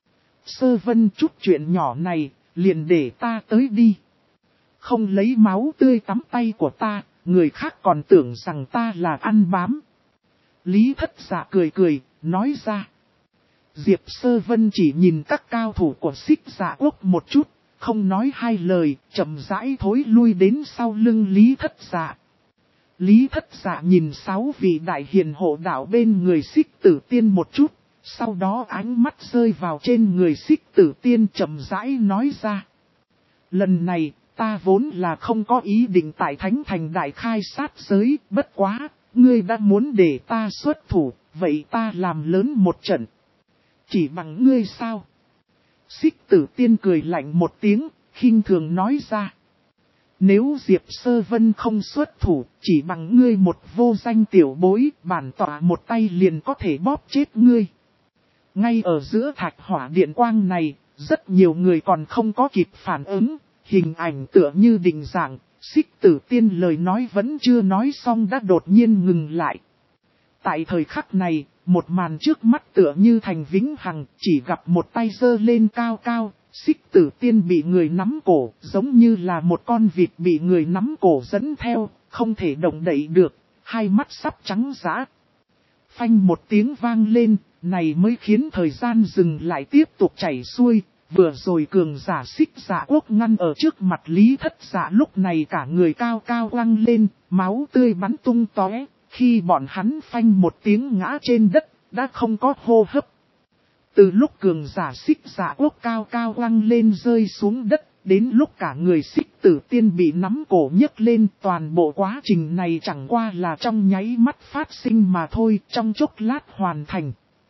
Sơ Vân chút chuyện nhỏ này, liền để ta tới đi. Không lấy máu tươi tắm tay của ta, người khác còn tưởng rằng ta là ăn bám. Lý Thất Dạ cười cười, nói ra. Diệp Sơ Vân chỉ nhìn các cao thủ của Xích Dạ Quốc một chút, không nói hai lời, chậm rãi thối lui đến sau lưng Lý Thất Dạ. Lý Thất Dạ nhìn 6 vị đại hiền hộ đạo bên người Xích Tử Tiên một chút, sau đó ánh mắt rơi vào trên người Xích Tử Tiên chậm rãi nói ra. Lần này, ta vốn là không có ý định tại Thánh Thành đại khai sát giới, bất quá, ngươi đã muốn để ta xuất thủ, vậy ta làm lớn một trận. Chỉ bằng ngươi sao? Xích Tử Tiên cười lạnh một tiếng, khinh thường nói ra. Nếu Diệp Sơ Vân không xuất thủ, chỉ bằng ngươi một vô danh tiểu bối, bản tỏa một tay liền có thể bóp chết ngươi. Ngay ở giữa thạch hỏa điện quang này, rất nhiều người còn không có kịp phản ứng, hình ảnh tựa như định dạng, Xích Tử Tiên lời nói vẫn chưa nói xong đã đột nhiên ngừng lại. Tại thời khắc này, một màn trước mắt tựa như thành vĩnh hằng, chỉ gặp một tay giơ lên cao cao. Xích Tử Tiên bị người nắm cổ, giống như là một con vịt bị người nắm cổ dẫn theo, không thể động đậy được, hai mắt sắp trắng dã. Phanh một tiếng vang lên, này mới khiến thời gian dừng lại tiếp tục chảy xuôi, vừa rồi cường giả Xích Dạ Quốc ngăn ở trước mặt Lý Thất Dạ lúc này cả người cao cao quăng lên, máu tươi bắn tung tóe, khi bọn hắn phanh một tiếng ngã trên đất, đã không có hô hấp. Từ lúc cường giả Xích Dạ Quốc cao cao quăng lên rơi xuống đất, đến lúc cả người Xích Tử Tiên bị nắm cổ nhấc lên, toàn bộ quá trình này chẳng qua là trong nháy mắt phát sinh mà thôi, trong chốc lát hoàn thành.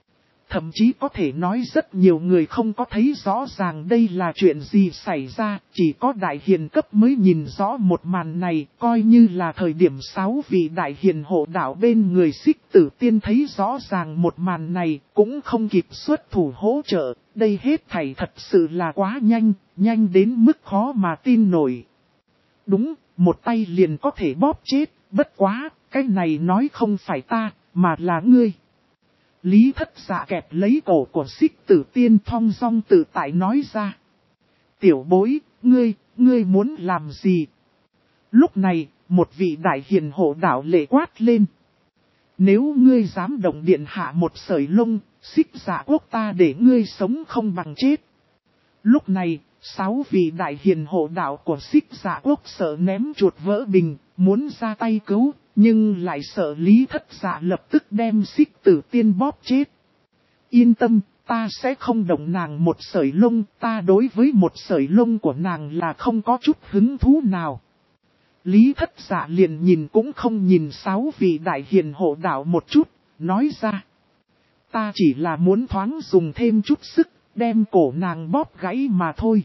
Thậm chí có thể nói rất nhiều người không có thấy rõ ràng đây là chuyện gì xảy ra, chỉ có đại hiền cấp mới nhìn rõ một màn này, coi như là thời điểm 6 vị đại hiền hộ đạo bên người Xích Tử Tiên thấy rõ ràng một màn này, cũng không kịp xuất thủ hỗ trợ, đây hết thảy thật sự là quá nhanh, nhanh đến mức khó mà tin nổi. Đúng, một tay liền có thể bóp chết, bất quá, cái này nói không phải ta, mà là ngươi. Lý Thất Dạ kẹp lấy cổ của Xích Tử Tiên thong dong tự tại nói ra. Tiểu bối, ngươi muốn làm gì? Lúc này, một vị đại hiền hộ đạo lệ quát lên. Nếu ngươi dám động điện hạ một sợi lông, Xích Dạ quốc ta để ngươi sống không bằng chết. Lúc này, 6 vị đại hiền hộ đạo của Xích Dạ quốc sợ ném chuột vỡ bình, muốn ra tay cứu. Nhưng lại sợ Lý Thất Dạ lập tức đem Xích Tử Tiên bóp chết. Yên tâm, ta sẽ không động nàng một sợi lông, ta đối với một sợi lông của nàng là không có chút hứng thú nào. Lý Thất Dạ liền nhìn cũng không nhìn 6 vị đại hiền hộ đạo một chút, nói ra. Ta chỉ là muốn thoáng dùng thêm chút sức, đem cổ nàng bóp gãy mà thôi.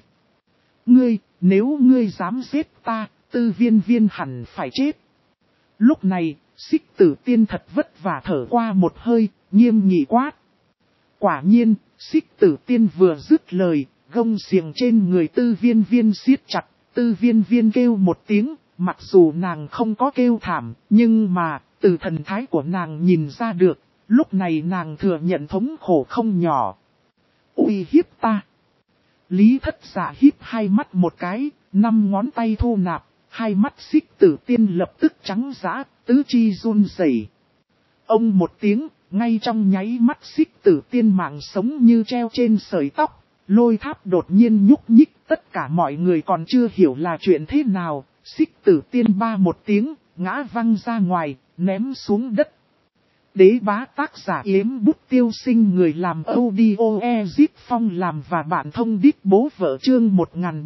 Nếu ngươi dám giết ta, Tư Viên Viên hẳn phải chết. Lúc này, Xích Tử Tiên thật vất vả thở qua một hơi, nghiêm nghị quát. Quả nhiên, Xích Tử Tiên vừa dứt lời, gông xiềng trên người Tư Viên Viên siết chặt, Tư Viên Viên kêu một tiếng, mặc dù nàng không có kêu thảm, nhưng mà, từ thần thái của nàng nhìn ra được, lúc này nàng thừa nhận thống khổ không nhỏ. Uy hiếp ta. Lý Thất Dạ híp hai mắt một cái, 5 ngón tay thu nạp. Hai mắt Xích Tử Tiên lập tức trắng dã, tứ chi run rẩy. Ông một tiếng, ngay trong nháy mắt Xích Tử Tiên mạng sống như treo trên sợi tóc. Lôi tháp đột nhiên nhúc nhích, tất cả mọi người còn chưa hiểu là chuyện thế nào. Xích Tử Tiên ba một tiếng, ngã văng ra ngoài, ném xuống đất. Đế bá tác giả Yếm Bút Tiêu Sinh, người làm audio Ezip Phong làm và bạn thông đít bố vợ chương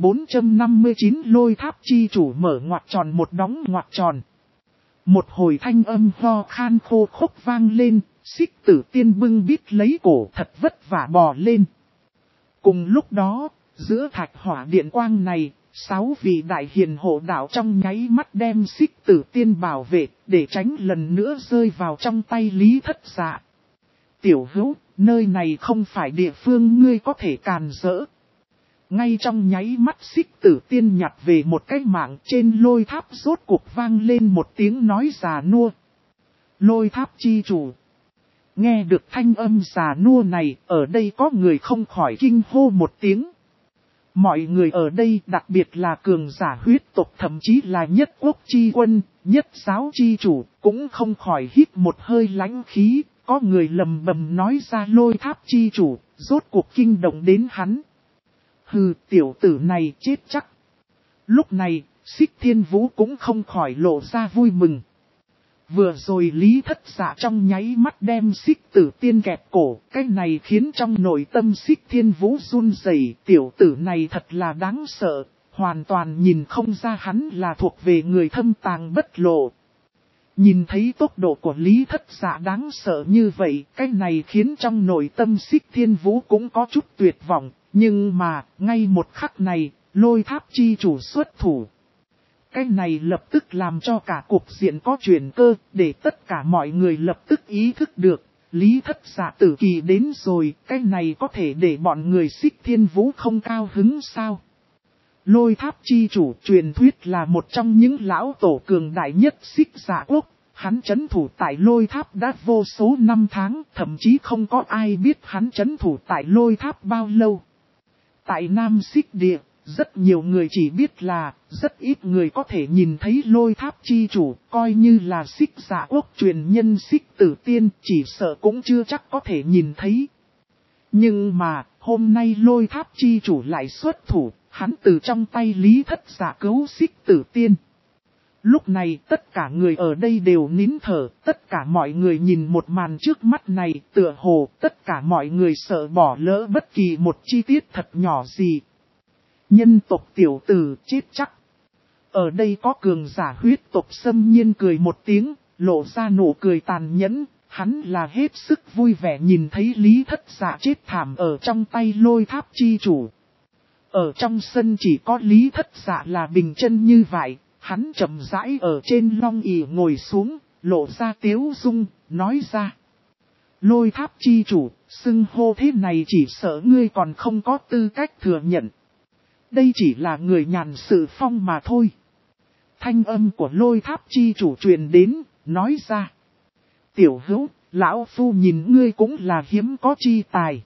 1459 lôi tháp chi chủ mở ngoặc tròn một đóng ngoặc tròn. Một hồi thanh âm ho khan khô khốc vang lên, Xích Tử Tiên bưng bít lấy cổ thật vất vả bò lên. Cùng lúc đó, giữa thạch hỏa điện quang này, 6 vị đại hiền hộ đạo trong nháy mắt đem Xích Tử Tiên bảo vệ, để tránh lần nữa rơi vào trong tay Lý Thất Dạ. Tiểu hữu, nơi này không phải địa phương ngươi có thể càn rỡ. Ngay trong nháy mắt Xích Tử Tiên nhặt về một cái mạng, trên lôi tháp rốt cuộc vang lên một tiếng nói già nua. Lôi tháp chi chủ. Nghe được thanh âm già nua này, ở đây có người không khỏi kinh hô một tiếng. Mọi người ở đây, đặc biệt là cường giả huyết tộc, thậm chí là nhất quốc chi quân, nhất giáo chi chủ, cũng không khỏi hít một hơi lãnh khí. Có người lầm bầm nói ra lôi tháp chi chủ, rốt cuộc kinh động đến hắn. Hừ, tiểu tử này chết chắc. Lúc này, Xích Thiên Vũ cũng không khỏi lộ ra vui mừng. Vừa rồi Lý Thất Dạ trong nháy mắt đem Xích Tử Tiên kẹp cổ, cái này khiến trong nội tâm Xích Thiên Vũ run rẩy. Tiểu tử này thật là đáng sợ, hoàn toàn nhìn không ra hắn là thuộc về người thâm tàng bất lộ. Nhìn thấy tốc độ của Lý Thất Dạ đáng sợ như vậy, cái này khiến trong nội tâm Xích Thiên Vũ cũng có chút tuyệt vọng, nhưng mà, ngay một khắc này, lôi tháp chi chủ xuất thủ. Cái này lập tức làm cho cả cục diện có chuyển cơ, để tất cả mọi người lập tức ý thức được, Lý Thất Dạ tử kỳ đến rồi, cái này có thể để bọn người Xích Thiên Vũ không cao hứng sao? Lôi tháp chi chủ truyền thuyết là một trong những lão tổ cường đại nhất Xích Dạ quốc, hắn trấn thủ tại lôi tháp đã vô số năm tháng, thậm chí không có ai biết hắn trấn thủ tại lôi tháp bao lâu. Tại Nam Xích Địa, rất nhiều người chỉ biết là, rất ít người có thể nhìn thấy lôi tháp chi chủ, coi như là Xích Dạ quốc truyền nhân Xích Tử Tiên, chỉ sợ cũng chưa chắc có thể nhìn thấy. Nhưng mà, hôm nay lôi tháp chi chủ lại xuất thủ, hắn từ trong tay Lý Thất Dạ cứu Xích Tử Tiên. Lúc này tất cả người ở đây đều nín thở, tất cả mọi người nhìn một màn trước mắt này, tựa hồ tất cả mọi người sợ bỏ lỡ bất kỳ một chi tiết thật nhỏ gì. Nhân tộc tiểu tử chết chắc. Ở đây có cường giả huyết tộc xâm nhiên cười một tiếng, lộ ra nụ cười tàn nhẫn, hắn là hết sức vui vẻ nhìn thấy Lý Thất Dạ chết thảm ở trong tay Lôi Tháp chi chủ. Ở trong sân chỉ có Lý Thất Dạ là bình chân như vậy, hắn chậm rãi ở trên long ỷ ngồi xuống, lộ ra tiếu dung, nói ra. Lôi Tháp chi chủ, xưng hô thế này chỉ sợ ngươi còn không có tư cách thừa nhận. Đây chỉ là người nhàn sự phong mà thôi. Thanh âm của Lôi Tháp chi chủ truyền đến, nói ra. Tiểu hữu, lão phu nhìn ngươi cũng là hiếm có chi tài.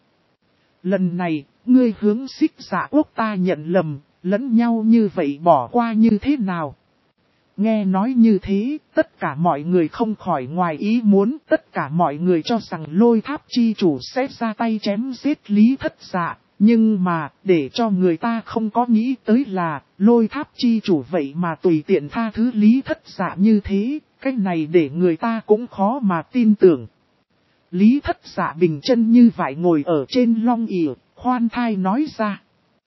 Lần này, ngươi hướng Xích Dạ quốc ta nhận lầm, lẫn nhau như vậy bỏ qua như thế nào? Nghe nói như thế, tất cả mọi người không khỏi ngoài ý muốn, tất cả mọi người cho rằng Lôi Tháp chi chủ sẽ ra tay chém giết Lý Thất Dạ. Nhưng mà, để cho người ta không có nghĩ tới là, Lôi Tháp chi chủ vậy mà tùy tiện tha thứ Lý Thất Dạ như thế, cái này để người ta cũng khó mà tin tưởng. Lý Thất Dạ bình chân như vậy ngồi ở trên long ỷ, khoan thai nói ra.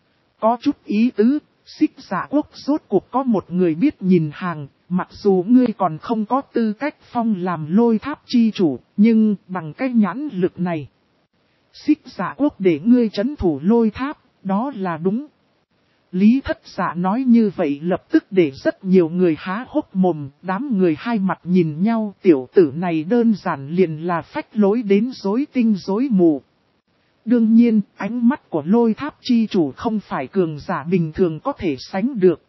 Có chút ý tứ, Xích Dạ quốc rốt cuộc có một người biết nhìn hàng, mặc dù ngươi còn không có tư cách phong làm Lôi Tháp chi chủ, nhưng bằng cái nhãn lực này. Xích Dạ quốc để ngươi trấn thủ Lôi Tháp, đó là đúng. Lý Thất Dạ nói như vậy lập tức để rất nhiều người há hốc mồm, đám người hai mặt nhìn nhau, tiểu tử này đơn giản liền là phách lối đến rối tinh rối mù. Đương nhiên, ánh mắt của Lôi Tháp chi chủ không phải cường giả bình thường có thể sánh được.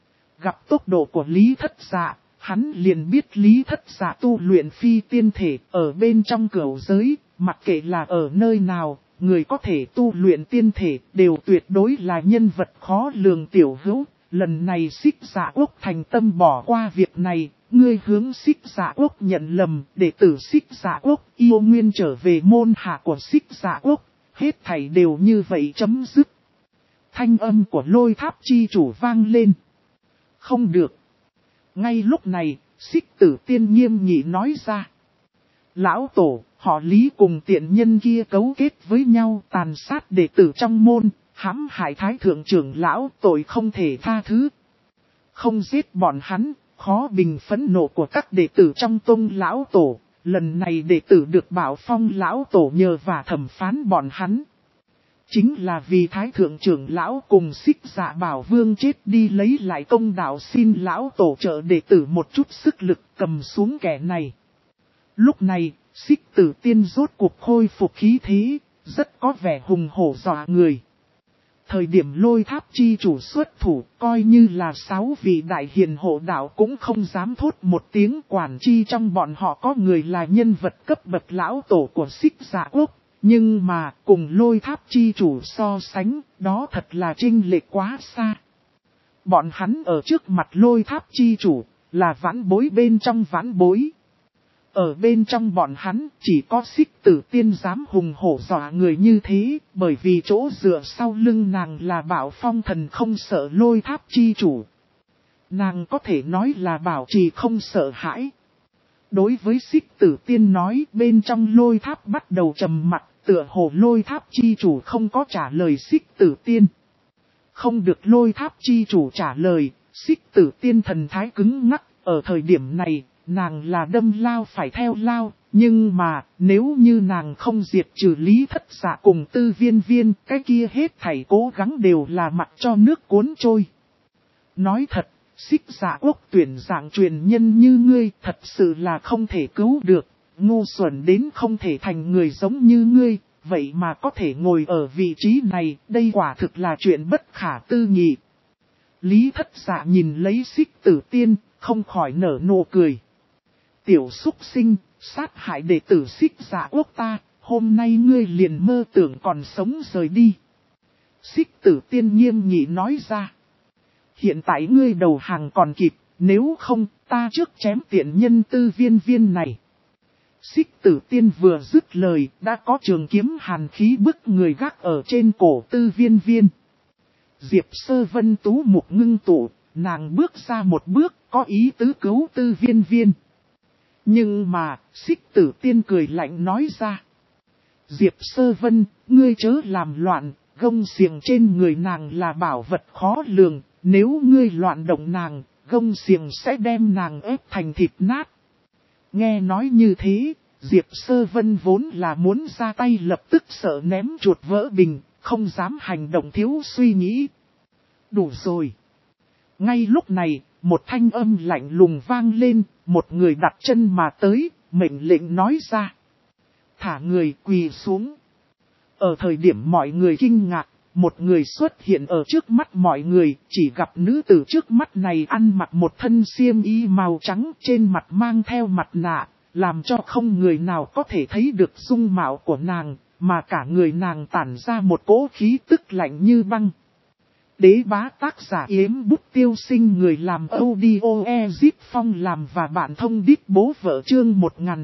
Gặp tốc độ của Lý Thất Dạ, hắn liền biết Lý Thất Dạ tu luyện phi tiên thể ở bên trong cửu giới, mặc kệ là ở nơi nào, người có thể tu luyện tiên thể đều tuyệt đối là nhân vật khó lường tiểu hữu. Lần này Xích Dạ quốc thành tâm bỏ qua việc này, ngươi hướng Xích Dạ quốc nhận lầm, đệ tử Xích Dạ quốc yêu nguyên trở về môn hạ của Xích Dạ quốc, hết thảy đều như vậy chấm dứt. Thanh âm của Lôi Tháp chi chủ vang lên. Không được. Ngay lúc này, Xích Tử Tiên nghiêm nghị nói ra. Lão tổ, họ Lý cùng tiện nhân kia cấu kết với nhau tàn sát đệ tử trong môn, hãm hại thái thượng trưởng lão, tội không thể tha thứ. Không giết bọn hắn, khó bình phẫn nộ của các đệ tử trong tông lão tổ, lần này đệ tử được bảo phong lão tổ nhờ và thẩm phán bọn hắn. Chính là vì thái thượng trưởng lão cùng Xích Dạ bảo vương chết đi lấy lại công đạo, xin lão tổ trợ đệ tử một chút sức lực cầm xuống kẻ này. Lúc này, Xích Tử Tiên rốt cuộc khôi phục khí thế, rất có vẻ hùng hổ dọa người. Thời điểm Lôi Tháp chi chủ xuất thủ, coi như là 6 vị đại hiền hộ đạo cũng không dám thốt một tiếng, quản chi trong bọn họ có người là nhân vật cấp bậc lão tổ của Xích Dạ quốc. Nhưng mà, cùng Lôi Tháp chi chủ so sánh, đó thật là chênh lệch quá xa. Bọn hắn ở trước mặt Lôi Tháp chi chủ, là vãn bối bên trong vãn bối. Ở bên trong bọn hắn, chỉ có Xích Tử Tiên dám hùng hổ dọa người như thế, bởi vì chỗ dựa sau lưng nàng là Bảo Phong thần không sợ Lôi Tháp chi chủ. Nàng có thể nói là bảo trì không sợ hãi. Đối với Xích Tử Tiên nói, bên trong Lôi Tháp bắt đầu trầm mặc, tựa hồ Lôi Tháp chi chủ không có trả lời Xích Tử Tiên. Không được Lôi Tháp chi chủ trả lời, Xích Tử Tiên thần thái cứng ngắc, ở thời điểm này, nàng là đâm lao phải theo lao, nhưng mà, nếu như nàng không diệt trừ Lý Thất Dạ cùng Tư Viên Viên, cái kia hết thảy cố gắng đều là mặc cho nước cuốn trôi. Nói thật, Xích Dạ quốc tuyển dạng truyền nhân như ngươi thật sự là không thể cứu được, ngu xuẩn đến không thể thành người giống như ngươi, vậy mà có thể ngồi ở vị trí này, đây quả thực là chuyện bất khả tư nghị. Lý Thất Dạ nhìn lấy Xích Tử Tiên, không khỏi nở nụ cười. Tiểu súc sinh, sát hại đệ tử Xích Dạ quốc ta, hôm nay ngươi liền mơ tưởng còn sống rời đi. Xích Tử Tiên nghiêm nghị nói ra. Hiện tại ngươi đầu hàng còn kịp, nếu không, ta trước chém tiện nhân Tư Viên Viên này. Xích Tử Tiên vừa dứt lời, đã có trường kiếm hàn khí bức người gác ở trên cổ Tư Viên Viên. Diệp Sơ Vân tú mục ngưng tụ, nàng bước ra một bước, có ý tứ cứu Tư Viên Viên. Nhưng mà, Xích Tử Tiên cười lạnh nói ra. Diệp Sơ Vân, ngươi chớ làm loạn, gông xiềng trên người nàng là bảo vật khó lường, nếu ngươi loạn động nàng, gông xiềng sẽ đem nàng ép thành thịt nát. Nghe nói như thế, Diệp Sơ Vân vốn là muốn ra tay lập tức sợ ném chuột vỡ bình, không dám hành động thiếu suy nghĩ. Đủ rồi. Ngay lúc này, một thanh âm lạnh lùng vang lên, một người đặt chân mà tới, mệnh lệnh nói ra. Thả người quỳ xuống. Ở thời điểm mọi người kinh ngạc, một người xuất hiện ở trước mắt mọi người, chỉ gặp nữ tử trước mắt này ăn mặc một thân xiêm y màu trắng, trên mặt mang theo mặt nạ, làm cho không người nào có thể thấy được dung mạo của nàng, mà cả người nàng tản ra một cỗ khí tức lạnh như băng. Đế bá tác giả Yếm Bút Tiêu Sinh, người làm audio Ezip Phong làm và bạn thông đít bố vợ chương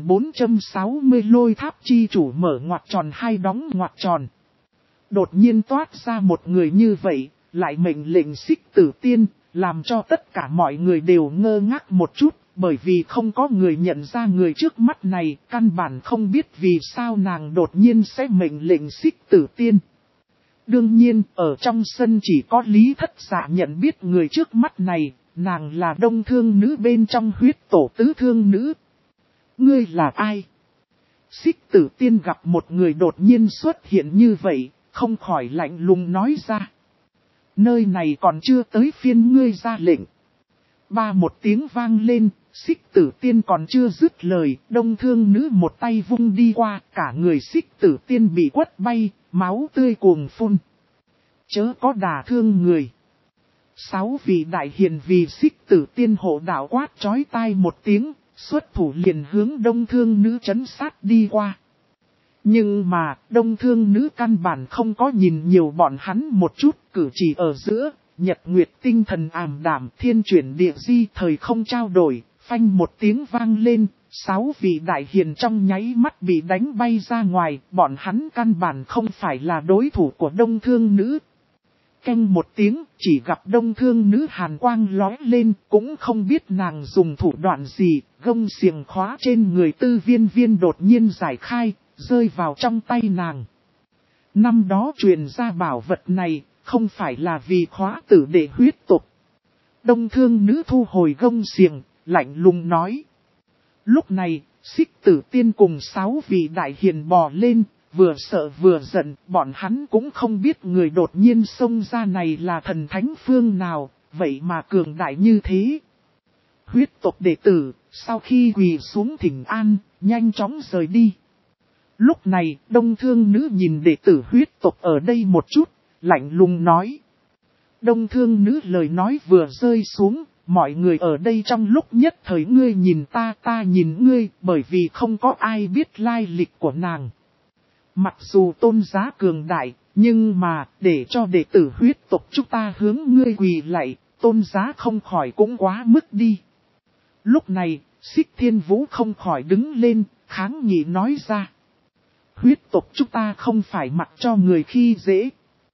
1460 lôi tháp chi chủ mở ngoặc tròn hai đóng ngoặc tròn. Đột nhiên toát ra một người như vậy, lại mệnh lệnh Xích Tử Tiên, làm cho tất cả mọi người đều ngơ ngác một chút, bởi vì không có người nhận ra người trước mắt này, căn bản không biết vì sao nàng đột nhiên sẽ mệnh lệnh Xích Tử Tiên. Đương nhiên, ở trong sân chỉ có Lý Thất Dạ nhận biết người trước mắt này, nàng là đông thương nữ bên trong huyết tổ tứ thương nữ. Ngươi là ai? Xích Tử Tiên gặp một người đột nhiên xuất hiện như vậy, không khỏi lạnh lùng nói ra. Nơi này còn chưa tới phiên ngươi ra lệnh. Ba một tiếng vang lên, Xích Tử Tiên còn chưa dứt lời, đông thương nữ một tay vung đi qua, cả người Xích Tử Tiên bị quất bay, máu tươi cuồng phun. Chớ có đả thương người. 6 vị đại hiền vì Xích Tử Tiên hộ đạo quát chói tai một tiếng, xuất thủ liền hướng đông thương nữ trấn sát đi qua. Nhưng mà, đông thương nữ căn bản không có nhìn nhiều bọn hắn một chút, cử chỉ ở giữa, nhật nguyệt tinh thần ảm đạm, thiên chuyển địa di thời không trao đổi, phanh một tiếng vang lên, 6 vị đại hiền trong nháy mắt bị đánh bay ra ngoài, bọn hắn căn bản không phải là đối thủ của đông thương nữ. Canh một tiếng, chỉ gặp đông thương nữ hàn quang lóe lên, cũng không biết nàng dùng thủ đoạn gì, gông xiềng khóa trên người Tư Viên Viên đột nhiên giải khai, rơi vào trong tay nàng. Năm đó truyền ra bảo vật này, không phải là vì khóa tử để huyết tục. Đông thương nữ thu hồi gông xiềng, lạnh lùng nói. Lúc này, Xích Tử Tiên cùng 6 vị đại hiền bò lên, vừa sợ vừa giận, bọn hắn cũng không biết người đột nhiên xông ra này là thần thánh phương nào, vậy mà cường đại như thế. Huyết tộc đệ tử, sau khi quỳ xuống thỉnh an, nhanh chóng rời đi. Lúc này, đông thương nữ nhìn đệ tử huyết tộc ở đây một chút, lạnh lùng nói. Đông thương nữ lời nói vừa rơi xuống, mọi người ở đây trong lúc nhất thời ngươi nhìn ta, ta nhìn ngươi, bởi vì không có ai biết lai lịch của nàng. Mặc dù tôn giá cường đại, nhưng mà, để cho đệ tử huyết tộc chúng ta hướng ngươi quỳ lạy, tôn giá không khỏi cũng quá mức đi. Lúc này, Xích Thiên Vũ không khỏi đứng lên, kháng nghị nói ra. Huyết tộc chúng ta không phải mặc cho người khi dễ.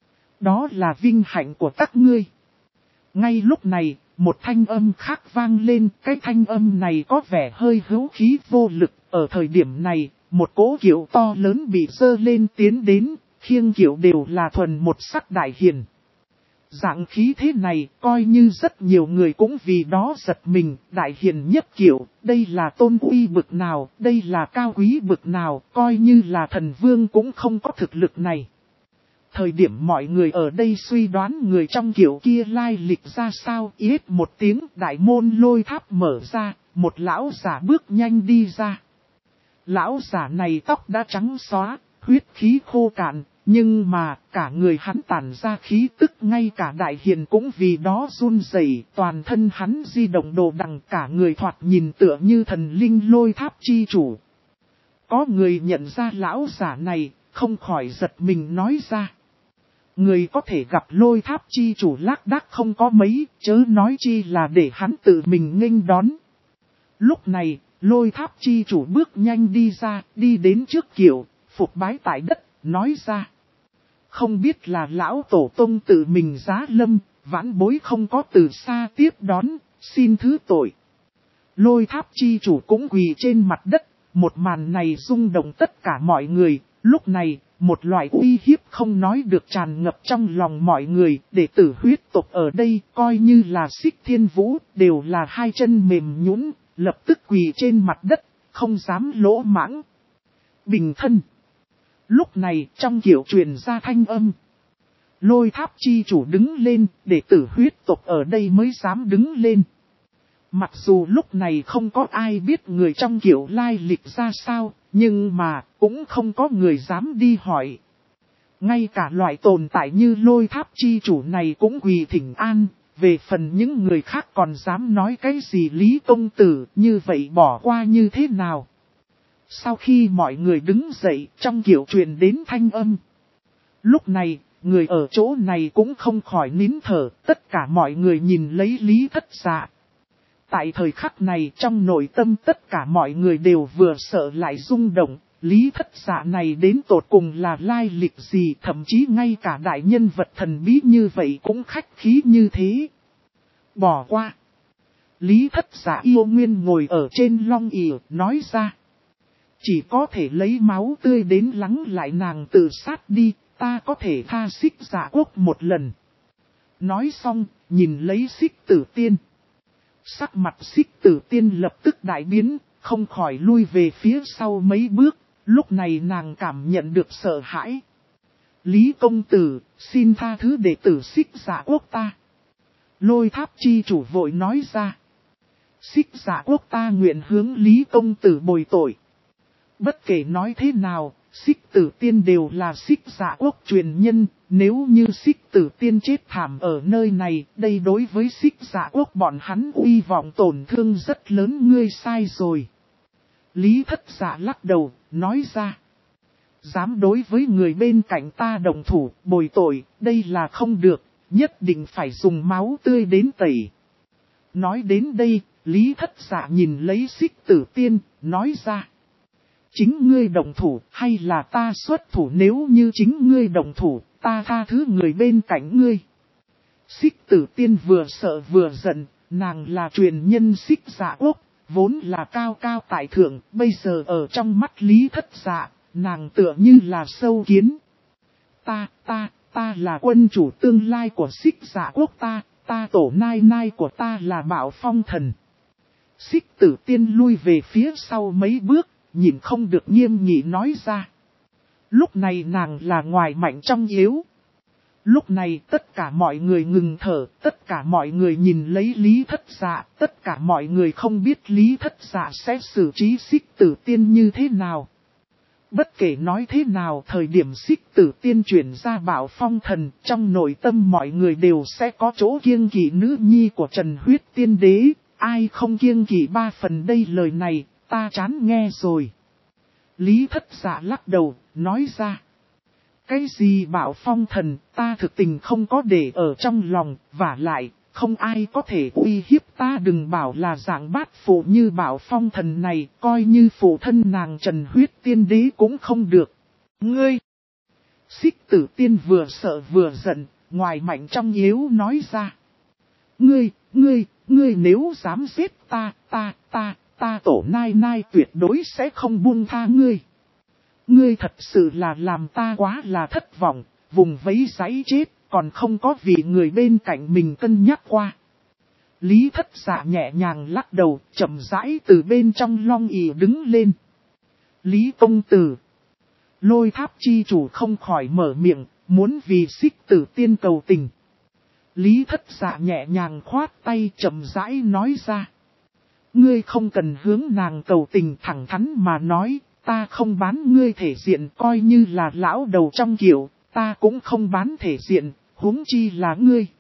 Đó là vinh hạnh của các ngươi. Ngay lúc này, một thanh âm khác vang lên, cái thanh âm này có vẻ hơi hữu khí vô lực. Ở thời điểm này, một cỗ kiệu to lớn bị dơ lên tiến đến, khiêng kiệu đều là thuần một sắc đại hiền. Dạng khí thế này, coi như rất nhiều người cũng vì đó giật mình, đại hiền nhất kiệu, đây là tôn uy bực nào, đây là cao quý bực nào, coi như là thần vương cũng không có thực lực này. Thời điểm mọi người ở đây suy đoán người trong kiệu kia lai lịch ra sao, yết một tiếng đại môn lôi tháp mở ra, một lão giả bước nhanh đi ra. Lão giả này tóc đã trắng xóa, huyết khí khô cạn, nhưng mà cả người hắn tản ra khí tức, ngay cả đại hiền cũng vì đó run rẩy, toàn thân hắn di động đồ đằng, cả người thoạt nhìn tựa như thần linh lôi tháp chi chủ. Có người nhận ra lão giả này, không khỏi giật mình nói ra. Người có thể gặp lôi tháp chi chủ lác đác không có mấy, chớ nói chi là để hắn tự mình nghênh đón. Lúc này, lôi tháp chi chủ bước nhanh đi ra, đi đến trước kiệu, phục bái tại đất, nói ra. Không biết là lão tổ tông tự mình giá lâm, vãn bối không có từ xa tiếp đón, xin thứ tội. Lôi tháp chi chủ cũng quỳ trên mặt đất, một màn này rung động tất cả mọi người, lúc này, một loại uy hiếp không nói được tràn ngập trong lòng mọi người, đệ tử huyết tộc ở đây, coi như là Xích Thiên Vũ, đều là hai chân mềm nhũn, lập tức quỳ trên mặt đất, không dám lỗ mãng. Bình thân. Lúc này trong kiểu truyền ra thanh âm. Lôi tháp chi chủ đứng lên, đệ tử huyết tộc ở đây mới dám đứng lên. Mặc dù lúc này không có ai biết người trong kiểu lai lịch ra sao, nhưng mà cũng không có người dám đi hỏi. Ngay cả loại tồn tại như lôi tháp chi chủ này cũng quỳ thỉnh an, về phần những người khác còn dám nói cái gì Lý công tử như vậy bỏ qua như thế nào. Sau khi mọi người đứng dậy trong kiểu truyền đến thanh âm. Lúc này, người ở chỗ này cũng không khỏi nín thở, tất cả mọi người nhìn lấy Lý Thất Dạ. Tại thời khắc này trong nội tâm tất cả mọi người đều vừa sợ lại rung động, Lý Thất Dạ này đến tột cùng là lai lịch gì, thậm chí ngay cả đại nhân vật thần bí như vậy cũng khách khí như thế. Bỏ qua. Lý Thất Dạ yêu nguyên ngồi ở trên long ỷ nói ra. Chỉ có thể lấy máu tươi đến lắng lại nàng tự sát đi, ta có thể tha Xích Dạ Quốc một lần. Nói xong, nhìn lấy Xích Tử Tiên. Sắc mặt Xích Tử Tiên lập tức đại biến, không khỏi lui về phía sau mấy bước, lúc này nàng cảm nhận được sợ hãi. Lý công tử, xin tha thứ đệ tử Xích Dạ Quốc ta. Lôi tháp chi chủ vội nói ra. Xích Dạ Quốc ta nguyện hướng Lý công tử bồi tội. Bất kể nói thế nào, Xích Tử Tiên đều là Xích Dạ Quốc truyền nhân, nếu như Xích Tử Tiên chết thảm ở nơi này, đây đối với Xích Dạ Quốc bọn hắn uy vọng tổn thương rất lớn, ngươi sai rồi. Lý Thất Dạ lắc đầu, nói ra. Dám đối với người bên cạnh ta đồng thủ, bồi tội, đây là không được, nhất định phải dùng máu tươi đến tẩy. Nói đến đây, Lý Thất Dạ nhìn lấy Xích Tử Tiên, nói ra. Chính ngươi đồng thủ hay là ta xuất thủ, nếu như chính ngươi đồng thủ, ta tha thứ người bên cạnh ngươi. Xích Tử Tiên vừa sợ vừa giận, nàng là truyền nhân Xích Dạ Quốc, vốn là cao cao tại thượng, bây giờ ở trong mắt Lý Thất Dạ, nàng tựa như là sâu kiến. Ta là quân chủ tương lai của Xích Dạ Quốc ta tổ nai nai của ta là Bảo Phong Thần. Xích Tử Tiên lui về phía sau mấy bước, nhìn không được nghiêm nghị nói ra. Lúc này nàng là ngoài mạnh trong yếu. Lúc này tất cả mọi người ngừng thở, tất cả mọi người nhìn lấy Lý Thất Dạ, tất cả mọi người không biết Lý Thất Dạ sẽ xử trí Xích Tử Tiên như thế nào. Bất kể nói thế nào, thời điểm Xích Tử Tiên chuyển ra Bảo Phong Thần, trong nội tâm mọi người đều sẽ có chỗ kiêng kỵ nữ nhi của Trần Huyết Tiên Đế, ai không kiêng kỵ 3 phần đây, lời này, ta chán nghe rồi. Lý Thất Dạ lắc đầu, nói ra. Cái gì Bảo Phong Thần, ta thực tình không có để ở trong lòng, vả lại, không ai có thể uy hiếp ta, đừng bảo là dạng bát phụ như Bảo Phong Thần này, coi như phụ thân nàng Trần Huyết Tiên Đế cũng không được. Ngươi! Xích Tử Tiên vừa sợ vừa giận, ngoài mạnh trong yếu nói ra. Ngươi nếu dám giết ta tổ nai nai tuyệt đối sẽ không buông tha ngươi. Ngươi thật sự là làm ta quá là thất vọng, vùng vẫy giấy chết, còn không có vì người bên cạnh mình cân nhắc qua. Lý Thất Dạ nhẹ nhàng lắc đầu, chậm rãi từ bên trong long ỷ đứng lên. Lý công tử. Lôi tháp chi chủ không khỏi mở miệng, muốn vì Xích Tử Tiên cầu tình. Lý Thất Dạ nhẹ nhàng khoát tay, chậm rãi nói ra. Ngươi không cần hướng nàng cầu tình, thẳng thắn mà nói, ta không bán ngươi thể diện, coi như là lão đầu trong kiểu, ta cũng không bán thể diện, huống chi là ngươi.